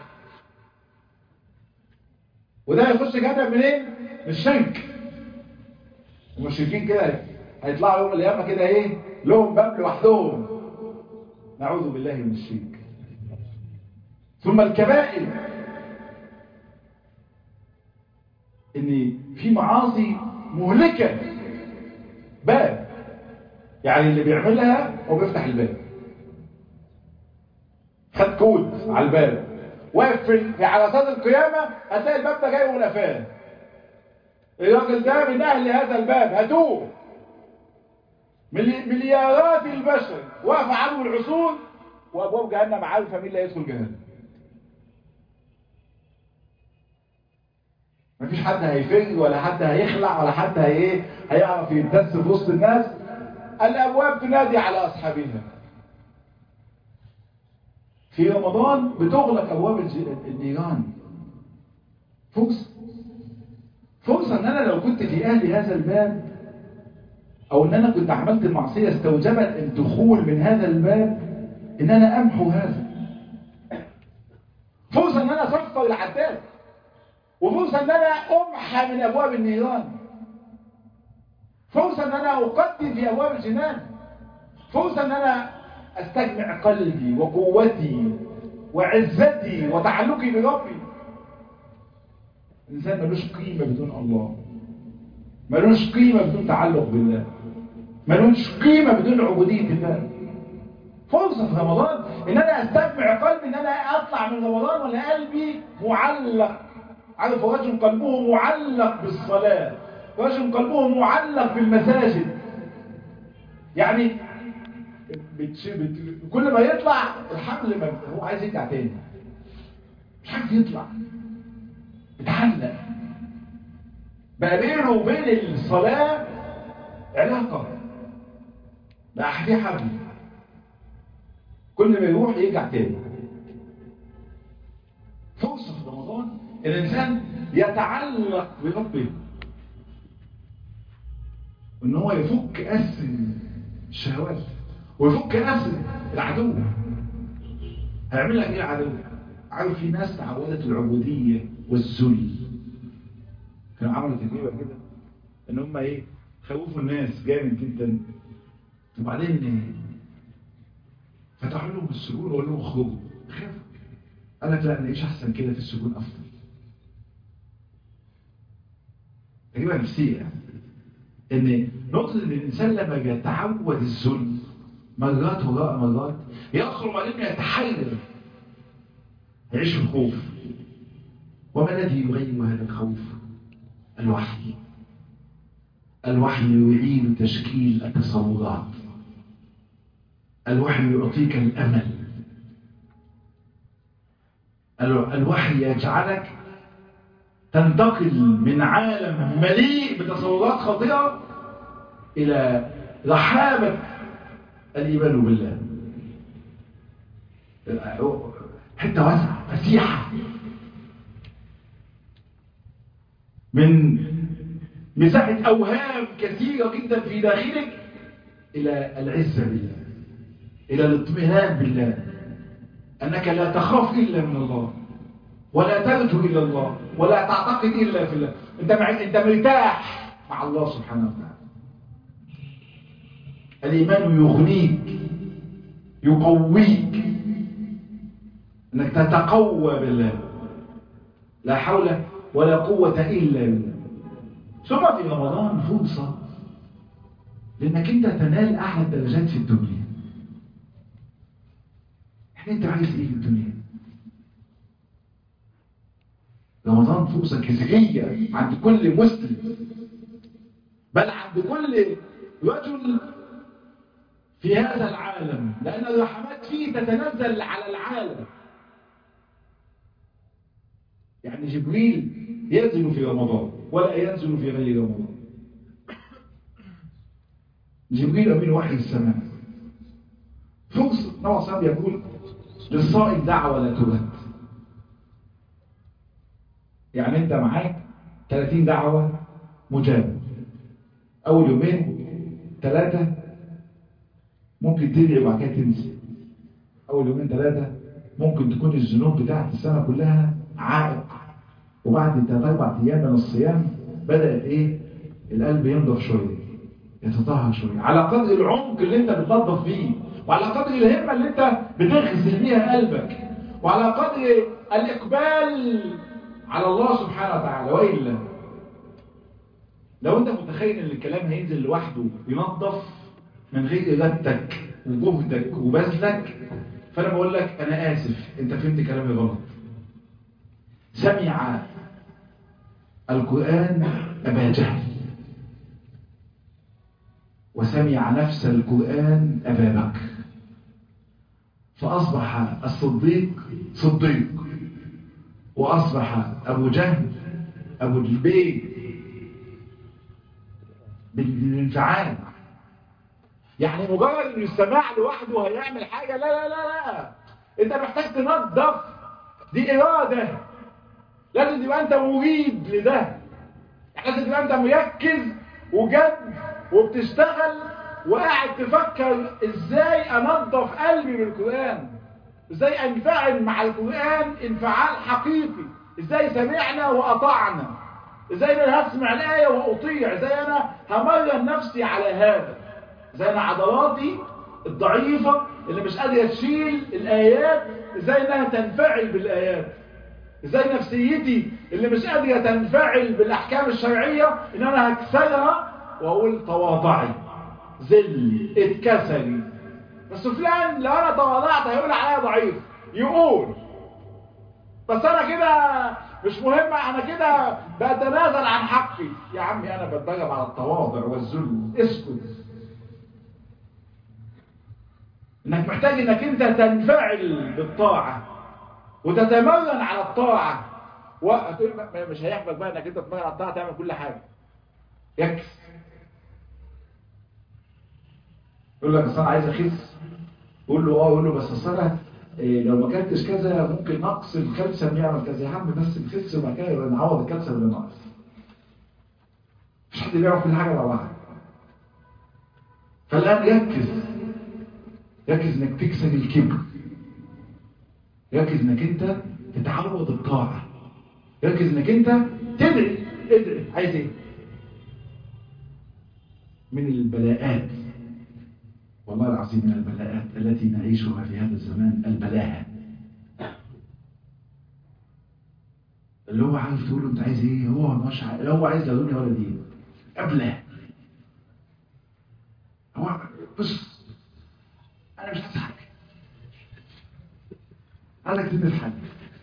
وده هيخش جهنم منين؟ من الشرك. المشركين كده هيطلعوا يوم القيامه كده ايه؟ لهم باب لوحدهم. نعوذ بالله من الشرك. ثم الكبائر، ان في معاصي مهلكه باب، يعني اللي بيعملها هو بيفتح الباب، خد كود على الباب، واقف في عرصات القيامه هتلاقي الباب ده جاي ونفاه. الراجل ده من اهل هذا الباب، هاتوه. مليارات البشر واقفه عنه العصور، وابواب جهنم عارفه مين اللي هيدخل جهنم. مفيش حد هيفج ولا حد هيخلع ولا حد هيعرف يتدس في وسط الناس. الابواب تنادي على اصحابها. في رمضان بتغلق ابواب النيران. فرصه ان انا لو كنت في اهل هذا الباب، او ان انا كنت عملت المعصيه استوجبت الدخول من هذا الباب، ان انا امحو هذا. فرصه ان انا اصفر العداد. وفرصة ان انا امحى من ابواب النيران، فرصة ان انا اقدم في ابواب الجنان، فرصة ان انا استجمع قلبي وقوتي وعزتي وتعلقي بربي. الانسان ملوش قيمة بدون الله، ملوش قيمة بدون تعلق بالله، ملوش قيمة بدون عبودية الله. فرصة في رمضان ان انا استجمع قلبي، ان انا اطلع من رمضان وانا قلبي معلق. عارف رجل قلبه معلق بالصلاة، رجل قلبه معلق بالمساجد. يعني كل ما يطلع الحمل هو عايز يرجع تاني، مش عارف يطلع، بتعلق بقى بينه وبين الصلاة علاقة، بقى في حبل، كل ما يروح يرجع تاني. فرصة في رمضان الإنسان يتعلق بربه، إن هو يفك أسر الشهوات ويفك أسر العدو. هيعمل لك إيه العدو؟ عارف في ناس تعودت العبودية والذل، كانوا عملوا تجربة كده إن هم إيه خوفوا الناس جامد جدا، وبعدين فتحوا لهم السجون وقالوا لهم اخرجوا، خافوا. قال لك لا نعيش احسن كده في السجون افضل. تجربه نفسيه يعني. ان نقطه ان الانسان لما يتعود الذل مرات وراء مرات يخرج عليه يتحرر، يعيش في الخوف. وما الذي يغير هذا الخوف؟ الوحي. الوحي يعيد تشكيل التصورات، الوحي يعطيك الأمل، الوحي يجعلك تنتقل من عالم مليء بتصورات خاطئة إلى رحابة الإيمان بالله. حتة واسعة فسيحة من مساحة أوهام كثيرة جدا في داخلك إلى العزة بالله، إلى الاطمئنان بالله، أنك لا تخاف إلا من الله، ولا ترجو إلا الله، ولا تعتقد إلا في الله. أنت مرتاح مع الله سبحانه وتعالى. الإيمان يغنيك، يقويك، أنك تتقوى بالله، لا حول ولا قوة إلا بالله. ثم في رمضان فرصة لأنك أنت تنال أعلى الدرجات في الدنيا. أنت عايز إيه في الدنيا؟ رمضان فرصة كثيرة عند كل مسلم، بل عند كل رجل في هذا العالم، لأن الرحمات فيه تتنزل على العالم. يعني جبريل ينزل في رمضان ولا ينزل في غير رمضان. جبريل أمين وحي السماء. فرصة نوع صاحب يقول للصائم دعوة لا ترد. يعني انت معاك 30 دعوة مجابة، اول يومين 3 ممكن تدعي وبعد كده تنسى. اول يومين 3 ممكن تكون الذنوب بتاعت السنة كلها عائق، وبعد 3-4 ايام من الصيام بدأت ايه القلب ينضف شوية، يتطهر شوية، على قدر العمق اللي انت بتنضف فيه، وعلى قدر الهمة اللي انت بتغسل بيها قلبك، وعلى قدر الإقبال على الله سبحانه وتعالى. وإلا لو انت متخيل ان الكلام هينزل لوحده ينظف من غير إرادتك وجهدك وبذلك، فأنا بقول لك أنا آسف، انت فهمت كلامي غلط. سمع القرآن أبا جهل، وسمع نفس القرآن أبا بكر، فأصبح الصديق صديق، وأصبح أبو جهل أبو البيت بالانفعال. يعني مجرد أن السماع لوحده هيعمل حاجة؟ لا لا لا لا، أنت محتاج تنظف، دي إرادة، لازم تبقى أنت مريد لده، لازم تبقى أنت مركز وجد وبتشتغل وقاعد تفكر ازاي انظف قلبي بالقرآن، ازاي انفعل مع القرآن انفعال حقيقي، ازاي سمعنا واطعنا، ازاي انا هسمع الايه واطيع، ازاي انا همرن نفسي على هذا، ازاي انا عضلاتي الضعيفه اللي مش قادره تشيل الايات ازاي انها تنفعل بالايات، ازاي نفسيتي اللي مش قادره تنفعل بالاحكام الشرعيه ان انا هكسرها واقول تواضعي، ذل، اتكسري. بس فلان لو انا تواضعت هيقول عليا ضعيف، يقول بس انا كده مش مهم، انا كده بتنازل عن حقي. يا عمي انا بتدرب على التواضع والذل، اسكت. انك محتاج انك انت تنفعل بالطاعه وتتمرن على الطاعه. مش هيحبك بقى انك انت تتمرن على الطاعه تعمل كل حاجه. يكس يقول لك اصل انا عايز اخس، قول له قول له بس اصل انا لو ما اكلتش كذا ممكن نقص الكالسيوم يعمل كذا. يا عم بس نخس وبعد كده يبقى نعوض الكالسيوم اللي ناقص. مش حد بيعرف كل حاجه مع بعض. فالان ركز انك تكسر الكبر، ركز انك انت تتعود الطاعه، ركز انك انت تدعي. ادعي عايز ايه؟ من البلاءات، والله العظيم من البلاءات التي نعيشها في هذا الزمان البلاهه. اللي هو عايز تقول له انت عايز ايه، هو مش هو عايز لا دنيا ولا دين. ابله. هو بص انا مش عايز حاجه، انا كتبت حاجه،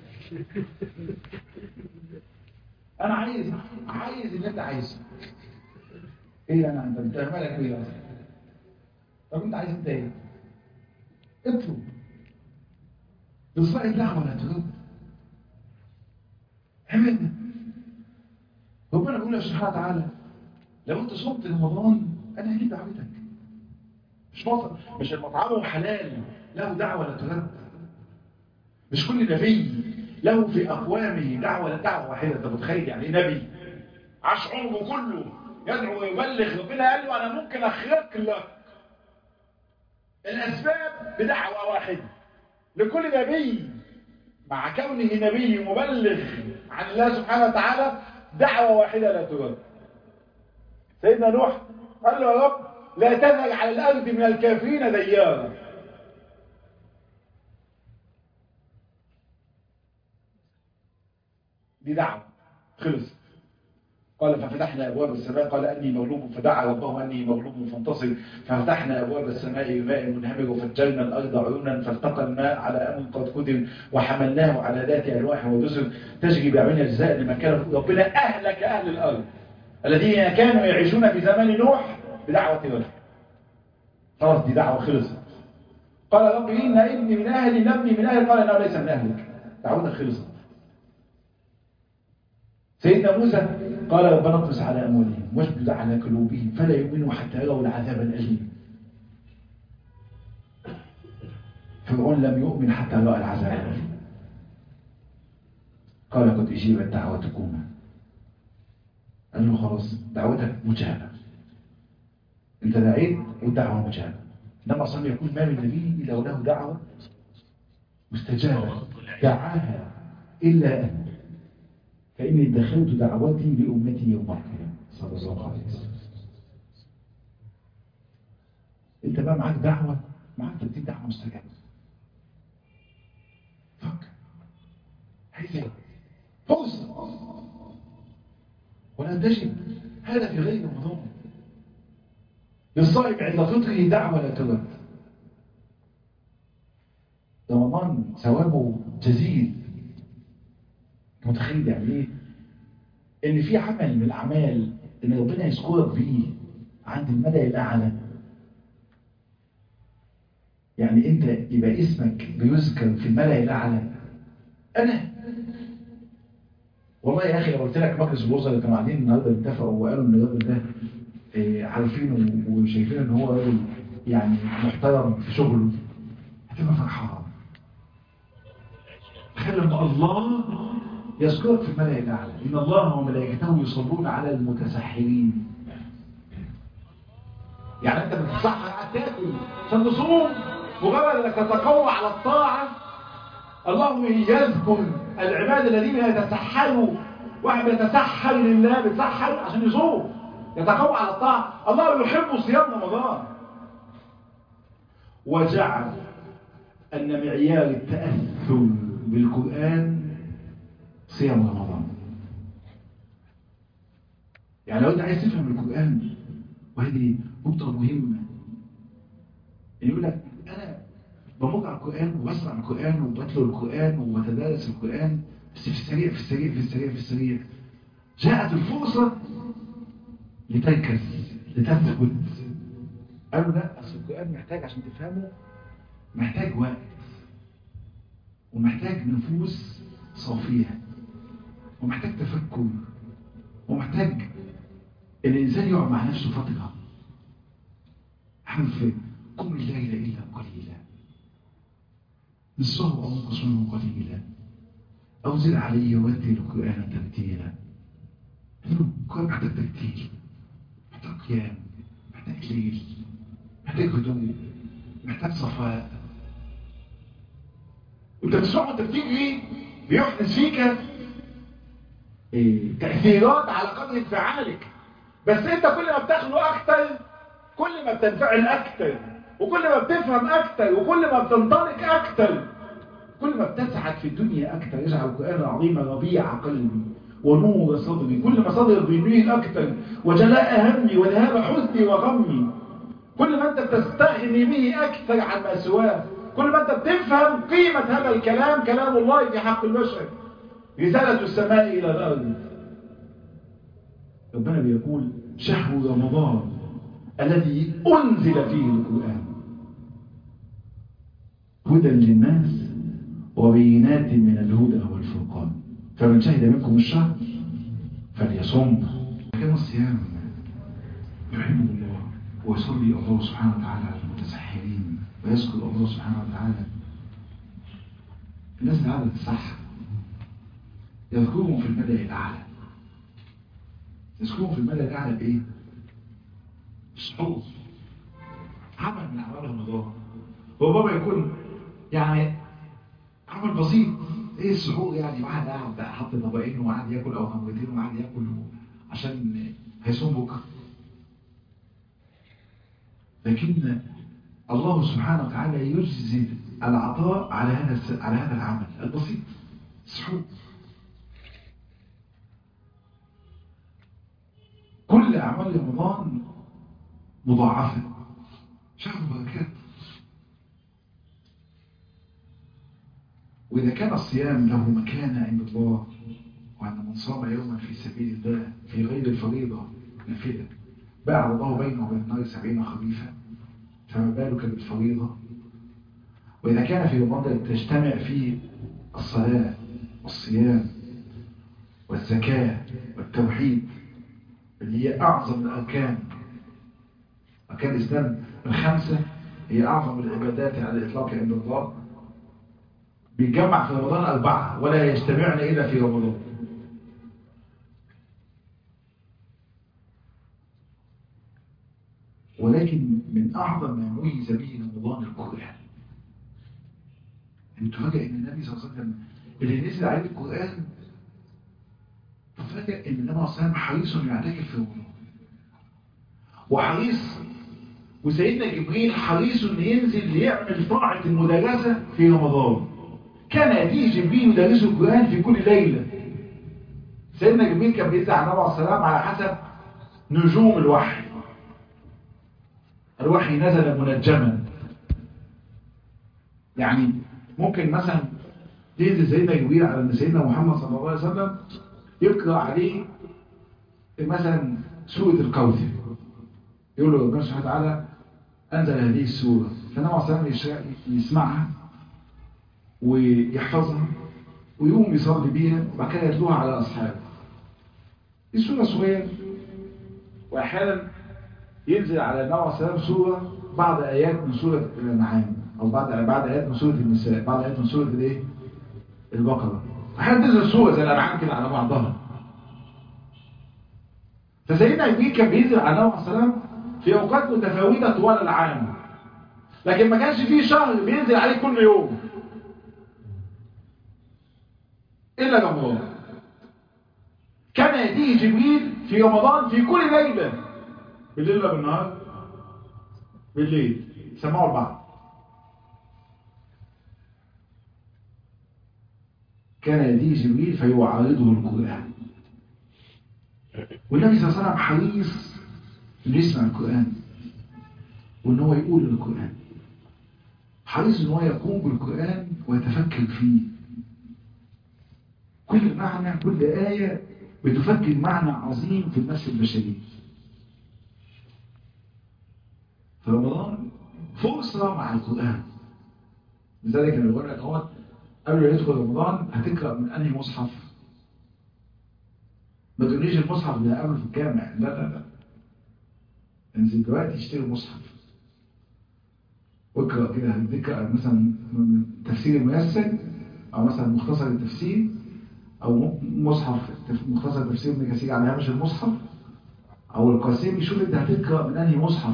انا عايز اللي انت عايزه. ايه انا انت مالك ايه اصلا؟ طب انت عايز انت ايه؟ اطلب. بصائر دعوه لا ترد. عملنا ربنا بيقول سبحانه وتعالى لو انت صمت رمضان انا هجيب دعوتك. مش المطعم حلال له دعوه لا ترد. مش كل نبي له في اقوامه دعوه واحده. انت متخيل يعني ايه نبي عاش عمره كله يدعو ويبلغ؟ ربنا قال له انا ممكن اخرق لك الاسباب بدعوه واحده لكل نبي، مع كونه نبي مبلغ عن الله سبحانه وتعالى دعوه واحده لا ترد. سيدنا نوح قال له يا رب لا تذر على الارض من الكافرين ديارا. دي دعوه خلص. قال ففتحنا ابواب السماء قال اني مغلوب فدعا ربه اني مغلوب فانتصر ففتحنا ابواب السماء بماء منهمر وفجرنا الارض عيونا فالتقى الماء على امر قد قدر وحملناه على ذات الواح ودسر تجري باعيننا جزاء لمن كان. ربنا اهلك اهل الارض الذين كانوا يعيشون في زمان نوح بدعوه رجل. خلاص دي دعوه خلصت. قال رب ان ابني من اهلي نبني من اهلي قال انه ليس من اهلك. دعوتك خلصت. سيدنا موسى قال ربنا اطمس على اموالهم واشدد على قلوبهم فلا يؤمنوا حتى يروا العذاب الاليم. فرعون لم يؤمن حتى راى العذاب الاليم. قال قد اجيبت دعوتكما. قال له خلاص دعوتك مجابه، انت دعيت والدعوه مجابه. انما اصلا يكون ما من نبي الا وله دعوه مستجابه دعاها الا ان فإني دخلت دعوتي لأمتي يوم القيامة صلى الله عليه وسلم. انت بقى معاك دعوة، معاك 30 دعوة مستجابة. فكر عايز ايه؟ فرصة ولا تجد هذا في غير رمضان. للصائم عند فطره دعوة لا ترد. رمضان ثوابه جزيل. متخيل يعني ايه؟ ان في عمل من الاعمال ان ربنا يذكرك فيه عند المدى الاعلى. يعني انت يبقى اسمك بيذكر في المدى الاعلى. انا والله يا اخي لو قلت لك مجلس الوزراء اللي كانوا قاعدين النهارده اتفقوا وقالوا ان الراجل ده عارفينه وشايفين ان هو راجل يعني محترم في شغله هتبقى فرحان. تخيل ان الله يذكرك في الملأ الأعلى إن الله وملائكته يصلون على المتسحرين. يعني أنت بتتسحر قاعد تاكل عشان تصوم، مجرد إنك تتقوى على الطاعة الله يذكر العباد الذين يتسحلوا، واحد بيتسحل لله، بيتسحل عشان يصوم يتقوى على الطاعة. الله يحب صيام رمضان، وجعل أن معيار التأثر بالقرآن صيام رمضان. يعني لو أنت عايز تفهم القرآن، وهذه نقطة مهمة، يقول لك أنا بمر على القرآن وبسمع القرآن وبتلو القرآن وبتدارس القرآن، بس في السريع في السريع في السريع في السريع. جاءت الفرصة لتركز لتثبت. قالوا لا، أصل القرآن محتاج عشان تفهمه محتاج وقت، ومحتاج نفوس صافية، ومحتاج تفكر، ومحتاج ان الانسان يقعد مع نفسه فترة. حنف قم الليل إلا قليلا نصفه أو انقص منه قليلا أو زد عليه ورتل القرآن ترتيلا. القرآن محتاج ترتيل، محتاج قيام، محتاج ليل، محتاج هدوء، محتاج صفاء. وانت بتسمعه الترتيل ايه؟ بيحدث فيك تأثيرات على قدر انفعالك. بس انت كل ما بتاخده اكتر كل ما بتنفعل اكتر، وكل ما بتفهم اكتر، وكل ما بتنطلق اكتر، كل ما بتسعد في الدنيا اكتر. يجعل القرآن العظيم ربيع قلبي ونور صدري، كل ما صدري بيميل اكتر، وجلاء همي وذهاب حزني وغمي. كل ما انت بتستغني به اكثر عن ما سواه، كل ما انت بتفهم قيمة هذا الكلام، كلام الله في حق البشر، رسالة السماء الى الارض. ربنا بيقول شهر رمضان الذي انزل فيه القرآن هدى للناس وبينات من الهدى والفرقان، فمن شهد منكم الشهر فليصم. كان الصيام يحب الله ويصلي الله سبحانه وتعالى على المتسحرين، ويذكر الله سبحانه وتعالى الناس اللي قاعده تتسحر، يذكرهم في الملأ الأعلى. يذكرهم في الملأ الأعلى بإيه؟ السحور، عمل من أعمال رمضان. هو بابا يكون يعني عمل بسيط، ايه السحور يعني؟ واحد قاعد حط طبقين وقعد ياكل او تمرتين وقعد ياكل عشان هيصوم بكره. لكن الله سبحانه وتعالى يجزي العطاء على هذا العمل البسيط، السحور. كل اعمال رمضان مضاعفه، شهر بركات. وإذا كان الصيام له مكانة عند الله، وأن من صام يوما في سبيل الله في غير الفريضة نافلة باعد الله بينه وبين النار 70 خريفا، فما بالك بالفريضة؟ وإذا كان في رمضان تجتمع فيه الصلاة والصيام والزكاة والتوحيد اللي هي أعظم الأركان، أركان الإسلام الخمسة، هي أعظم العبادات على الإطلاق عند الله، بيتجمع في رمضان 4 ولا يجتمعن إلا في رمضان. ولكن من أعظم ما ميز به رمضان القرآن. أن تفاجأ أن النبي صلى الله عليه وسلم اللي نزل عليه القرآن، تفاجأ أن النبي صلى الله عليه وسلم حريص يعتكف في رمضان، وحريص، وسيدنا جبريل حريص أن ينزل ليعمل طاعة المدرسة في رمضان. كان يأتيه جبريل يدرس القرآن في كل ليلة. سيدنا جبريل كان بينزل على النبي عليه السلام على حسب نجوم الوحي. الوحي نزل منجما، يعني ممكن مثلا ينزل سيدنا جبريل على سيدنا محمد صلى الله عليه وسلم يقرأ عليه مثلا سورة الكوثر، يقول له ربنا سبحانه وتعالى أنزل هذه السورة، فالنبي عليه السلام يسمعها ويحفظها ويقوم يصلي بيها وبعد كده يتلوها على أصحابه. دي سورة صغيرة، وأحيانا ينزل على النبي عليه السلام سورة بعض آيات من سورة الأنعام، أو بعض آيات من سورة النساء، بعض آيات من سورة الإيه؟ البقرة. أحيانا تنزل سورة زي الأنعام كده على بعضها. فسيدنا جبريل كان بينزل على النبي عليه السلام في أوقات متفاوتة طوال العام، لكن ما كانش فيه شهر بينزل عليه كل يوم. إلا رمضان. كان يأتيه جبريل في رمضان في كل ليلة، بالليل ولا بالنهار؟ بالليل. سمعوا البعض. كان يأتيه جبريل فيعارضه القرآن. والنبي صلى الله عليه وسلم حريص انه يسمع القرآن وان هو يقول القرآن، حريص ان هو يقوم بالقرآن ويتفكر فيه. كل معنى، كل آية بتفكر معنى عظيم في النفس البشري. في رمضان فرصة مع القرآن. لذلك انا بقول لك هو قبل ما يدخل رمضان هتقرأ من انهي مصحف؟ ما تقوليش المصحف ده قبل في الجامع، لا لا لا، انزل دلوقتي اشتري مصحف واقرأ كده. هتقرأ مثلا تفسير الميسر، او مثلا مختصر التفسير، او مصحف مختصر تفسير ابن كثير على هامش المصحف، او القاسمي. شوف انت هتقرأ من انهي مصحف.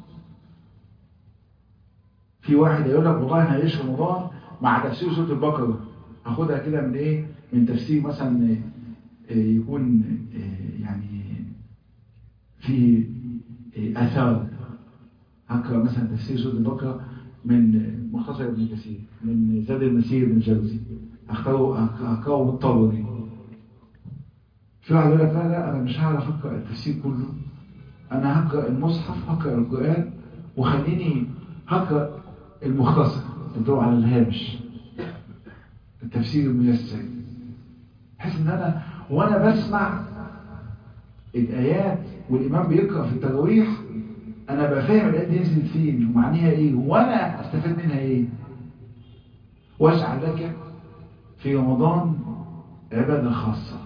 في واحد يقول لك والله انا هعيش رمضان مع تفسير سورة البقرة، هاخدها كده من ايه؟ من تفسير مثلا يكون يعني في اثار. هقرأ مثلا تفسير سورة البقرة من مختصر ابن كثير، من زاد المسير ابن الجوزي، هقرأه بالطبري. في واحد يقول لك لا لا انا مش هعرف اقرأ التفسير كله، انا هقرأ المصحف، هقرأ القرآن، وخليني هقرأ المختصر اللي على الهامش، التفسير الميسر. بحيث ان انا وانا بسمع الايات والامام بيقرأ في التراويح انا بفهم الايات دي نزلت فين ومعنيها ايه وانا استفاد منها ايه. واجعل لك في رمضان عبادة خاصة.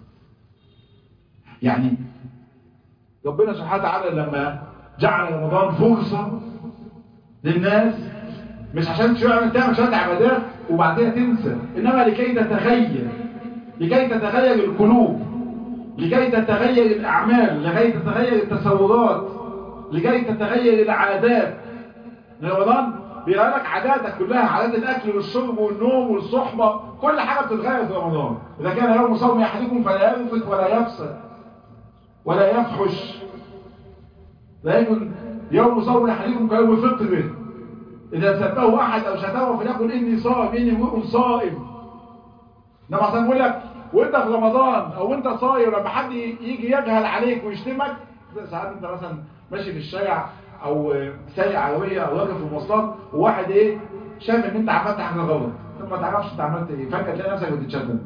يعني ربنا سبحانه وتعالى لما جعل رمضان فرصة للناس، مش عشان تعمل شوية عبادات وبعدين تنسى، انما لكي تتغير، لكي تتغير القلوب، لكي تتغير الاعمال، لكي تتغير التصورات، لكي تتغير العادات. رمضان بيغير لك عاداتك كلها، عادات الاكل والشرب والنوم والصحبه، كل حاجه بتتغير في رمضان. اذا كان يوم صوم احدكم فلا ينفق ولا يفسد ولا يفحش، لا يكن يوم صوم احدكم كيوم فطره. اذا سبه احد او شتمه فليقل اني صائم، اني امرؤ صائم. انما عشان بقول لك وانت في رمضان او انت صايم، لما حد يجي يجهل عليك ويشتمك، ساعات انت مثلا ماشي في الشارع او سايق عربيه او راكب في المواصلات وواحد ايه شاف ان انت عملت حاجه غلط، انت ما تعرفش انت عملت ايه، فجاه تلاقي نفسك بتتشتم.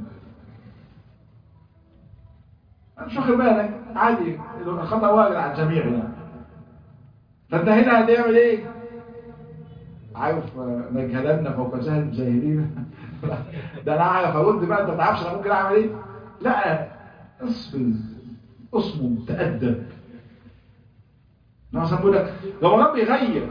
مش واخد بالك، عادي، الخطا وارد على الجميع يعني. فانت هنا هتعمل ايه؟ عارف نجهلنا فوق جهل الجاهلين. ده انا اعرف ارد بقى، انت ما تعرفش انا ممكن اعمل ايه؟ لا، اصبر، اصمم، تأدب. انا مثلا بقول لك رمضان بيغير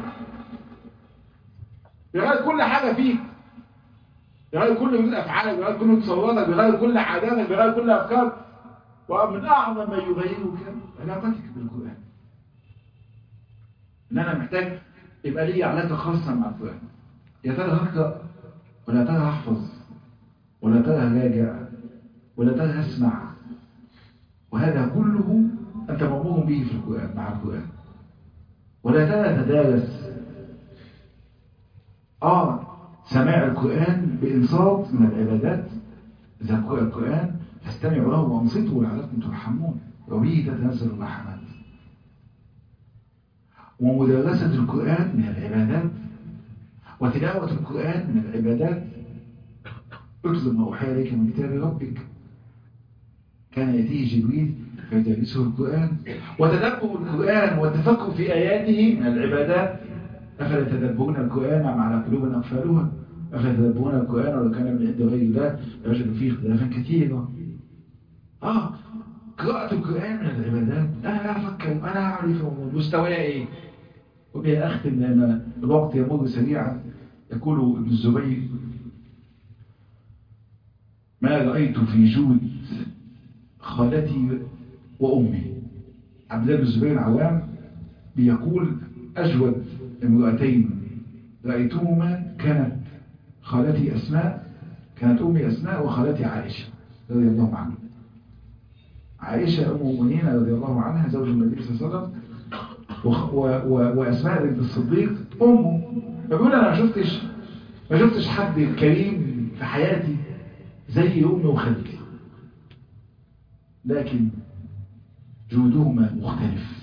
كل حاجه فيك، بيغير كل افعالك، بيغير كل تصوراتك، بيغير كل عاداتك، بيغير كل افكارك. ومن اعظم ما يغيره علاقتك بالقران. ان انا محتاج يبقى لي علاقه خاصه مع القران. يا ترى هقرا ولا ترى هحفظ ولا ترى هراجع ولا ترى هسمع؟ وهذا كله انت مأمور به في القران، مع القران. ولا ترى تدارس. سماع القرآن بإنصات من العبادات. إذا قرأ القرآن فاستمعوا له وانصتوا لعلكم ترحمون، وبه تتنزل الرحمات. ومدرسة القرآن من العبادات، وتلاوة القرآن من العبادات. اتل ما أوحي إليك من كتاب ربك. كان يأتيه جبريل فيدرسه القرآن. وتدبر القرآن والتفكر في آياته من العبادات. أفلا يتدبرون القرآن أم على قلوب أقفالها؟ أفلا يتدبرون القرآن ولو كان من عند غير الله لوجدوا فيه اختلافا كثيرا. قراءة القرآن من العبادات. أنا أفكر أنا أعرف مستواي إيه. وبها أختم لأن الوقت يمر سريعا. يقول ابن الزبير: ما رأيت في جود خالتي وأمي. عبد الله بن الزبير العوام بيقول: أجود امرأتين رأيتهما كانت خالتي أسماء، كانت أمي أسماء وخالتي عائشة. رضي الله عنه. عائشة أم المؤمنين رضي الله عنها زوج النبي صلى الله عليه وسلم، وأسماء بنت الصديق أمه. فبيقول أنا ما شفتش حد كريم في حياتي زي أمي وخالتي، لكن جودهما مختلف.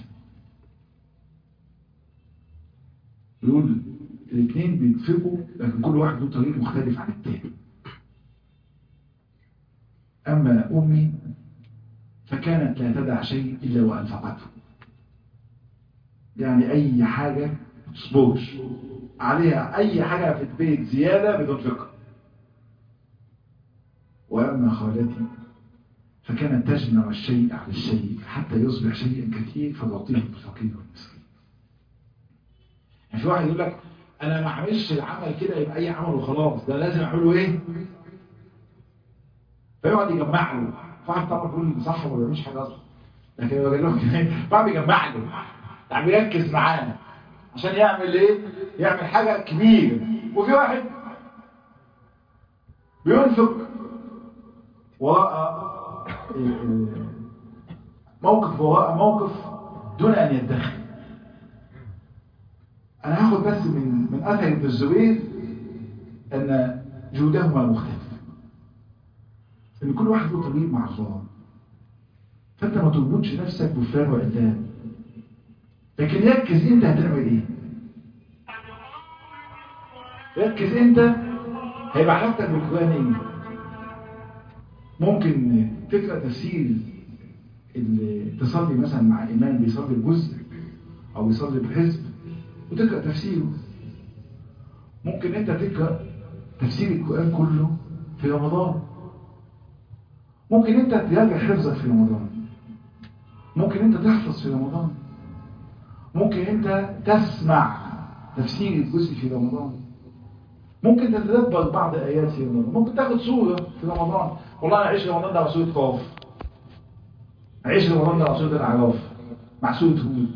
يقول الاثنين بيتفقوا لكن كل واحد له طريق مختلف عن الثاني. أما أمي فكانت لا تدع شيء إلا وأنفقته، يعني أي حاجة ما تصبرش عليها، أي حاجة في البيت زيادة بتنفقها. وأما خالتي فكانت تجمع الشيء على الشيء حتى يصبح شيئا كثير فتعطيه الفقير والمسكين. يعني في واحد يقول لك أنا ما اعملش العمل كده يبقى أي عمل وخلاص، ده لازم أعمله إيه؟ فيقعد يجمع له. فواحد طبعا يقول صح ولا مش حاجة أصلا، لكن لو قال لهم فواحد بيجمع له، يعني بيركز معانا عشان يعمل إيه؟ يعمل حاجة كبيرة. وفي واحد بينفق وراء موقف وراء موقف دون أن يدخر. أنا هاخد بس من أثر ابن الزبير أن جودهما مختلف، أن كل واحد له طريق مع الله، فأنت ما تربطش نفسك بفلان وعلان، لكن ركز أنت هتعمل إيه. ركز أنت هيبقى علاقتك بالقرآن إيه. ممكن تقرأ تفسير تصلي مثلا مع إمام بيصلي بجزء أو يصلي بحزب وتقرأ تفسيره. ممكن أنت تقرأ تفسير القرآن كله في رمضان. ممكن أنت تراجع حفظك في رمضان. ممكن أنت تحفظ في رمضان. ممكن أنت تسمع تفسير الجزء في رمضان. ممكن تتدبر بعض آيات في رمضان. ممكن تاخد سورة في رمضان. والله أنا أعيش رمضان ده مع سورة قاف، أعيش رمضان ده مع سورة الأعراف، مع سورة هود.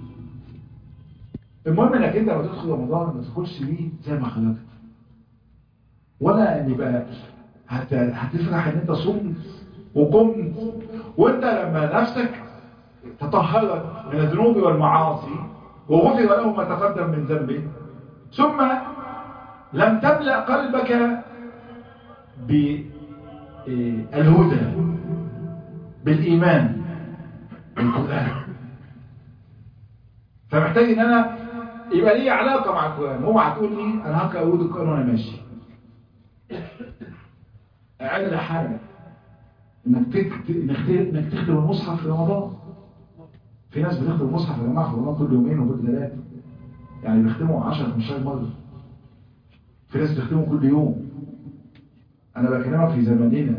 المهم انك انت لما تدخل رمضان ما تدخلش بيه زي ما خلقت، ولا ان يبقى هتفرح ان انت صمت وقمت وانت لما نفسك تطهرت من الذنوب والمعاصي وغفر له ما تقدم من ذنبه، ثم لم تملأ قلبك بالهدى بالإيمان بالقرآن. فمحتاج ان انا يبقى لي علاقة مع القرآن. اوعى تقول لي انا هقرأ اود القرآن وانا ماشي. اقل حاجة انك تختم المصحف في رمضان. في ناس بتختم المصحف يا جماعة في رمضان كل يومين وكل ثلاثة، يعني بيختموا 10-15 مرة. في ناس بتختموا كل يوم. انا بكلمك في زماننا.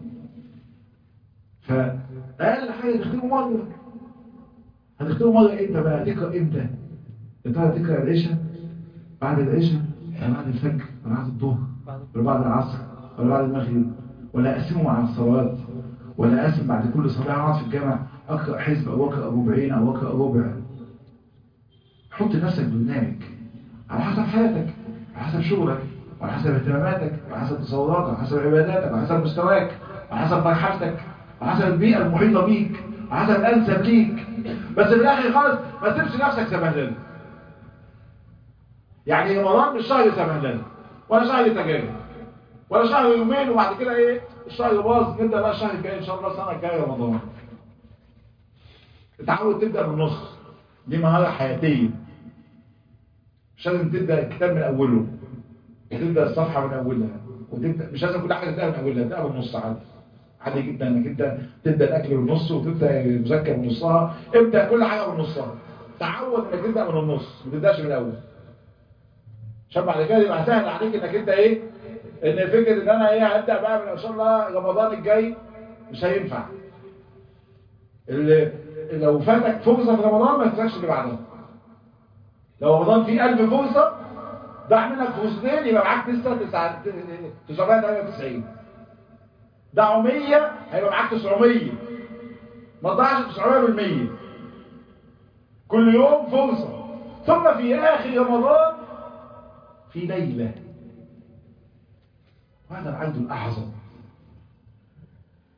فاقل حاجة تختموا مرة. هتختموا مرة امتى بقى؟ هتقرأ امتى؟ يا ترى تقرأ العشاء، بعد العشاء، ولا بعد الفجر، ولا بعد الظهر، ولا بعد العصر، ولا بعد المغرب، ولا أقسمه على الصلوات، ولا أقسم بعد كل صلاة أقعد في الجامع أقرأ حزب أو أقرأ ربعين أو أقرأ ربع. حط نفسك برنامج على حسب حياتك، على حسب شغلك، على حسب اهتماماتك، على حسب تصوراتك، على حسب عباداتك، على حسب مستواك، على حسب مرحلتك، على حسب البيئة المحيطة بيك، على حسب الأنسب ليك. بس في الآخر خالص ما تسيبش نفسك سبهلله. يعني رمضان مش شهر سبهلله ولا شهر تجارب ولا شهر يومين وبعد كده ايه الشهر باظ نبدا بقى الشهر الجاي ان شاء الله السنه الجايه رمضان. اتعود تبدا من النص. دي مهاره حياتيه. مش لازم تبدا الكتاب من اوله وتبدا الصفحه من اولها وتبدا، مش لازم كل حاجه تبدا من اولها، تبدا من النص عادي. عادي جدا انك انت تبدا الاكل من النص وتبدا المذاكره من نصها. ابدا كل حاجه من نصها. تعود انك تبدا من النص ما تبداش من الاول، عشان بعد كده يبقى سهل عليك انك انت ايه، ان فكره ان انا ايه هبدا بقى من ان شاء الله رمضان الجاي مش هينفع. لو فاتك فرصه في رمضان ما تفكرش اللي بعدها. لو رمضان فيه 1000 فرصه ضاع منك فرصتين يبقى معاك لسه 998. ضاعوا 100 هيبقى معاك 900. ما تضيعش 900%. كل يوم فرصه. ثم في اخر رمضان في ليله، وهذا العدد الأعظم،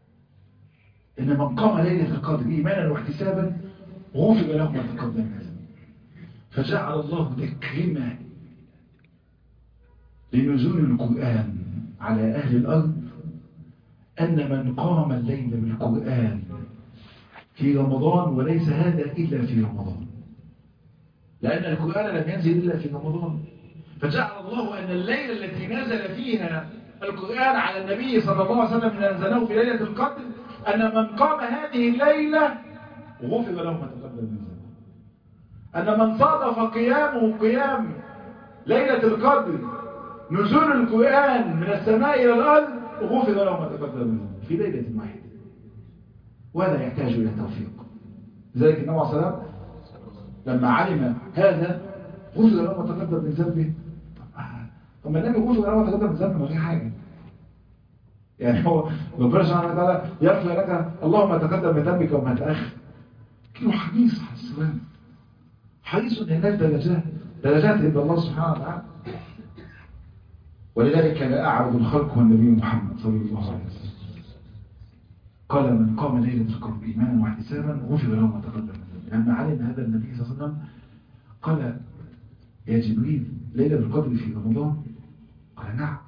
إن من قام ليلة القدر إيمانا واحتسابا غفر له ما تقدم من ذنبه. فجعل الله تكريما لنزول القرآن على أهل الأرض أن من قام الليل بالقرآن في رمضان، وليس هذا إلا في رمضان، لأن القرآن لم ينزل إلا في رمضان، فجعل الله أن الليلة التي نزل فيها القرآن على النبي صلى الله عليه وسلم نزله في ليلة القدر، أن من قام هذه الليلة غفر له ما تقدم من ذنبه. أن من صادف قيامه قيام ليلة القدر نزول القرآن من السماء إلى الأرض غفر له ما تقدم من ذنبه في ليلة واحدة. وهذا يحتاج إلى توفيق. لذلك النبي صلى الله عليه وسلم لما علم هذا غفر له ما تقدم من ذنبه. طب ما النبي غفر له ما تقدم من ذنبه ما في حاجة. يعني هو ربنا سبحانه وتعالى يغفر لك اللهم تقدم من ذنبك وما تأخر. كله حريص على السلام، حريص ان هناك درجات عند الله سبحانه وتعالى. ولذلك كان أعرض الخلق هو النبي محمد صلى الله عليه وسلم. قال من قام ليلة القدر إيمانا واحتسابا غفر له ما تقدم من ذنبه. لما علم هذا النبي صلى الله عليه وسلم قال يا جبريل ليلة القدر في رمضان؟ قال نعم.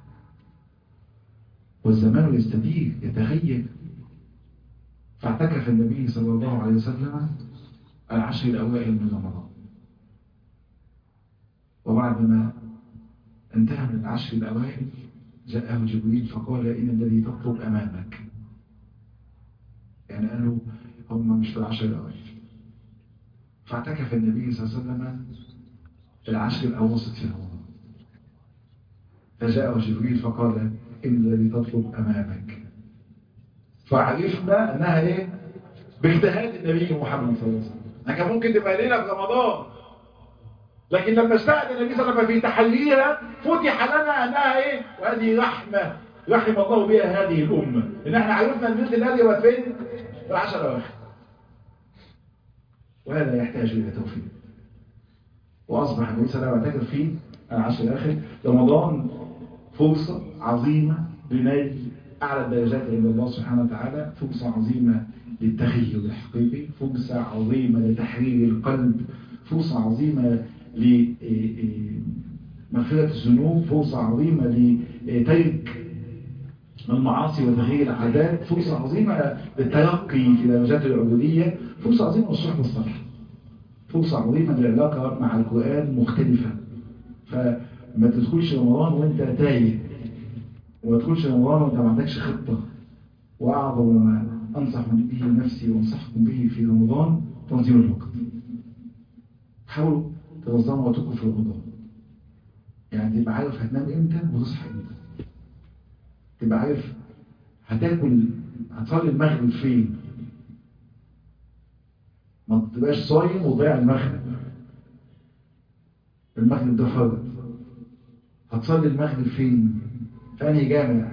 والزمان يستدير يتغير. فاعتكف النبي صلى الله عليه وسلم العشر الأوائل من رمضان، وبعد ما انتهى من العشر الأوائل جاءه جبريل فقال إن الذي تطلب أمامك. يعني قالوا هم مش في العشر الأوائل. فاعتكف النبي صلى الله عليه وسلم في العشر الأواسط في رمضان، فجاءه جبريل فقال إن الذي تطلب أمامك. فعرفنا أنها إيه؟ باجتهاد النبي محمد صلى الله عليه وسلم. كان ممكن تبقى ليلة في رمضان، لكن لما اجتهد النبي صلى الله عليه وسلم في تحليها فتح لنا أنها إيه؟ وهذه رحمة رحم الله بها هذه الأمة، إن احنا عرفنا أن ليلة القدر وقت فين؟ في العشر الأواخر. وهذا يحتاج إلى توفيق. وأصبح النبي صلى الله عليه وسلم يعتكف في العشر الأواخر. رمضان فرصة عظيمة لنيل أعلى الدرجات عند الله سبحانه وتعالى، فرصة عظيمة للتغيير الحقيقي، فرصة عظيمة لتحرير القلب، فرصة عظيمة لمغفرة الذنوب، فرصة عظيمة لترك المعاصي وتغيير العادات، فرصة عظيمة للترقي في درجات العبودية، فرصة عظيمة للصحبة الصالحة، فرصة عظيمة للعلاقة مع القرآن مختلفة. فما تدخلش رمضان وانت تايه، وما تدخلش رمضان وانت ما عندكش خطة. وأعظم ما أنصح به نفسي وأنصحكم به في رمضان تنظيم الوقت. حاولوا تنظموا وقتكم في رمضان، يعني تبقى عارف هتنام امتى وتصحى امتى، تبقى عارف هتاكل هتصلي المغرب فين، ما تبقاش صايم وضيع المغرب ده فرض. هتصلي المغرب فين، في أنهي جامع،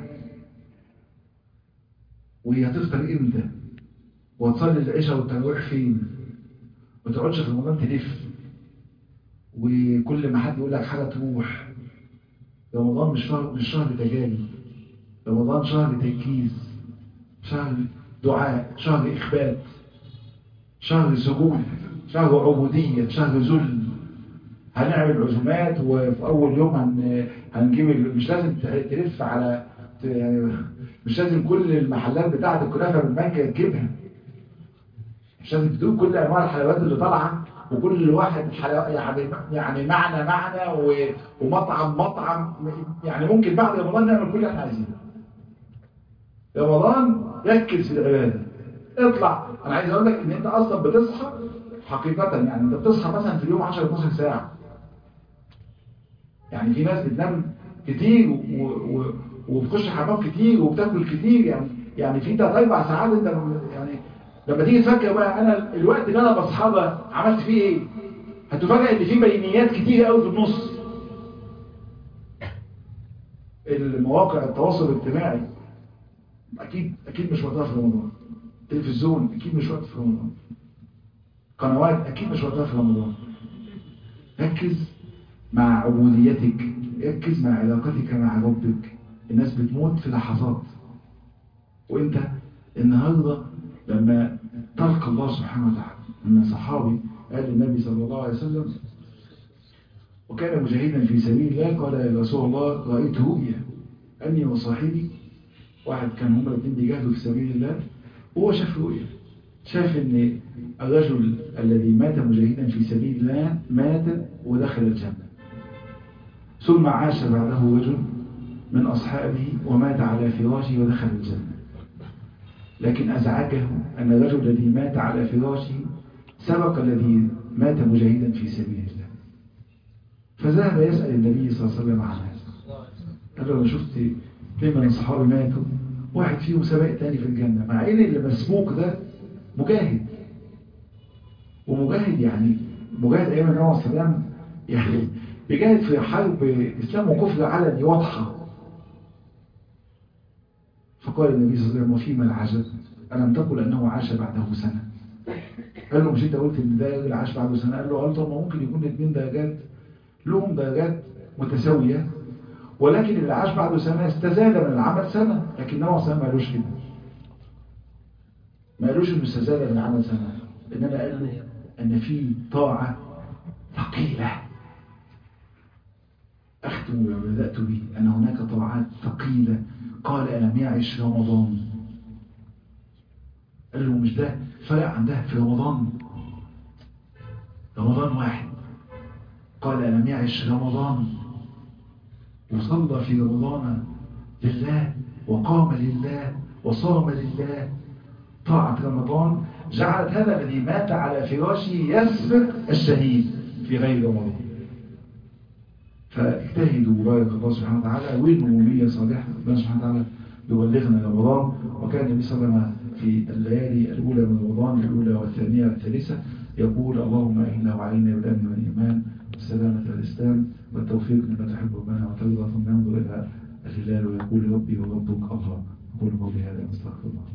وهتفطر امتى، وهتصلي العشاء والتراويح فين. ما تقعدش في رمضان تلف وكل ما حد يقول لك حاجه تروح. رمضان مش شهر تجاري، رمضان شهر تركيز، شهر دعاء، شهر إخبات، شهر سجود، شهر عبودية، شهر ذل. هنعمل عزومات وفي أول يوم هنجيب مش لازم تلف على يعني مش لازم كل المحلات بتاعة الكنافة بالمانجا تجيبها، مش لازم تدوق كل أنواع الحلويات اللي طالعة وكل واحد يعني معنى ومطعم. يعني ممكن بعد رمضان نعمل كل اللي احنا عايزينه. رمضان ركز في العبادة، اطلع. انا عايز اقول لك ان انت اصلا بتصحى حقيقة، يعني انت بتصحى مثلا في اليوم 10-12 ساعة. يعني في ناس بتنام كتير وبتخش حمام كتير وبتاكل كتير، يعني في 3-4 ساعات انت يعني لما تيجي تفكر بقى انا الوقت اللي انا بصحى ده عملت فيه ايه، هتفاجئ ان في بينيات كتير قوي في النص. المواقع التواصل الاجتماعي اكيد مش وقتها في رمضان، تلفزيون اكيد مش وقت في رمضان، قنوات اكيد مش وقتها في رمضان. ركز مع عبوديتك، ركز مع علاقتك مع ربك. الناس بتموت في لحظات، وانت النهارده لما تلقى الله سبحانه وتعالى. أن صحابي قال للنبي صلى الله عليه وسلم وكان مجاهدا في سبيل الله، قال يا رسول الله رأيت رؤيا أني وصاحبي، واحد كان هما الاثنين بيجاهدوا في سبيل الله، وهو شاف رؤيا، شاف ان الرجل الذي مات مجاهدا في سبيل الله مات ودخل الجنة، ثم عاش بعده رجل من أصحابه ومات على فراشه ودخل الجنة، لكن أزعجه أن الرجل الذي مات على فراشه سبق الذي مات مجاهدا في سبيل الله، فذهب يسأل النبي صلى الله عليه وسلم عن هذا. قال له أنا شفت اثنين من الصحابة ماتوا، واحد فيهم سبق تاني في الجنة، مع ان اللي مسبوق ده مجاهد، ومجاهد يعني مجاهد ايام النبي عليه السلام، يعني بيجاهد في حرب اسلام وكفر علني واضحه. فقال النبي صلى الله عليه وسلم وفيما العجب ألم تقل أنه عاش بعده سنة؟ قال له مش انت قلت ان ده عاش بعده سنة؟ قال له قال طب ما ممكن يكون الاثنين درجات لهم درجات متساوية، ولكن اللي عاش بعده سنة استزاد من العمل سنة، لكن نوع سنة ما قالوش كده، ما قالوش انه استزاد من العمل سنة، انما قال له ان في طاعة ثقيلة. أختم بما بدأت به أن هناك طاعات ثقيلة. قال ألم يعش رمضان؟ قال له مش ده فرق عن ده في رمضان واحد. قال ألم يعش رمضان وصلى في رمضان لله وقام لله وصام لله. طاعة رمضان جعلت هذا الذي مات على فراشه يسبق الشهيد في غير رمضان. فاجتهدوا بارك الله سبحانه وتعالى، وانوا نية صالحة، ربنا سبحانه وتعالى يبلغنا رمضان. وكان النبي صلى الله عليه وسلم في الليالي الأولى من رمضان، الأولى والثانية والثالثة، يقول اللهم إنا وعلينا بالأمن والإيمان والسلامة والإسلام والتوفيق لما تحب ربنا وترضى، ثم ينظر إلى الهلال ويقول ربي وربك الله. أقول قولي هذا واستغفر الله.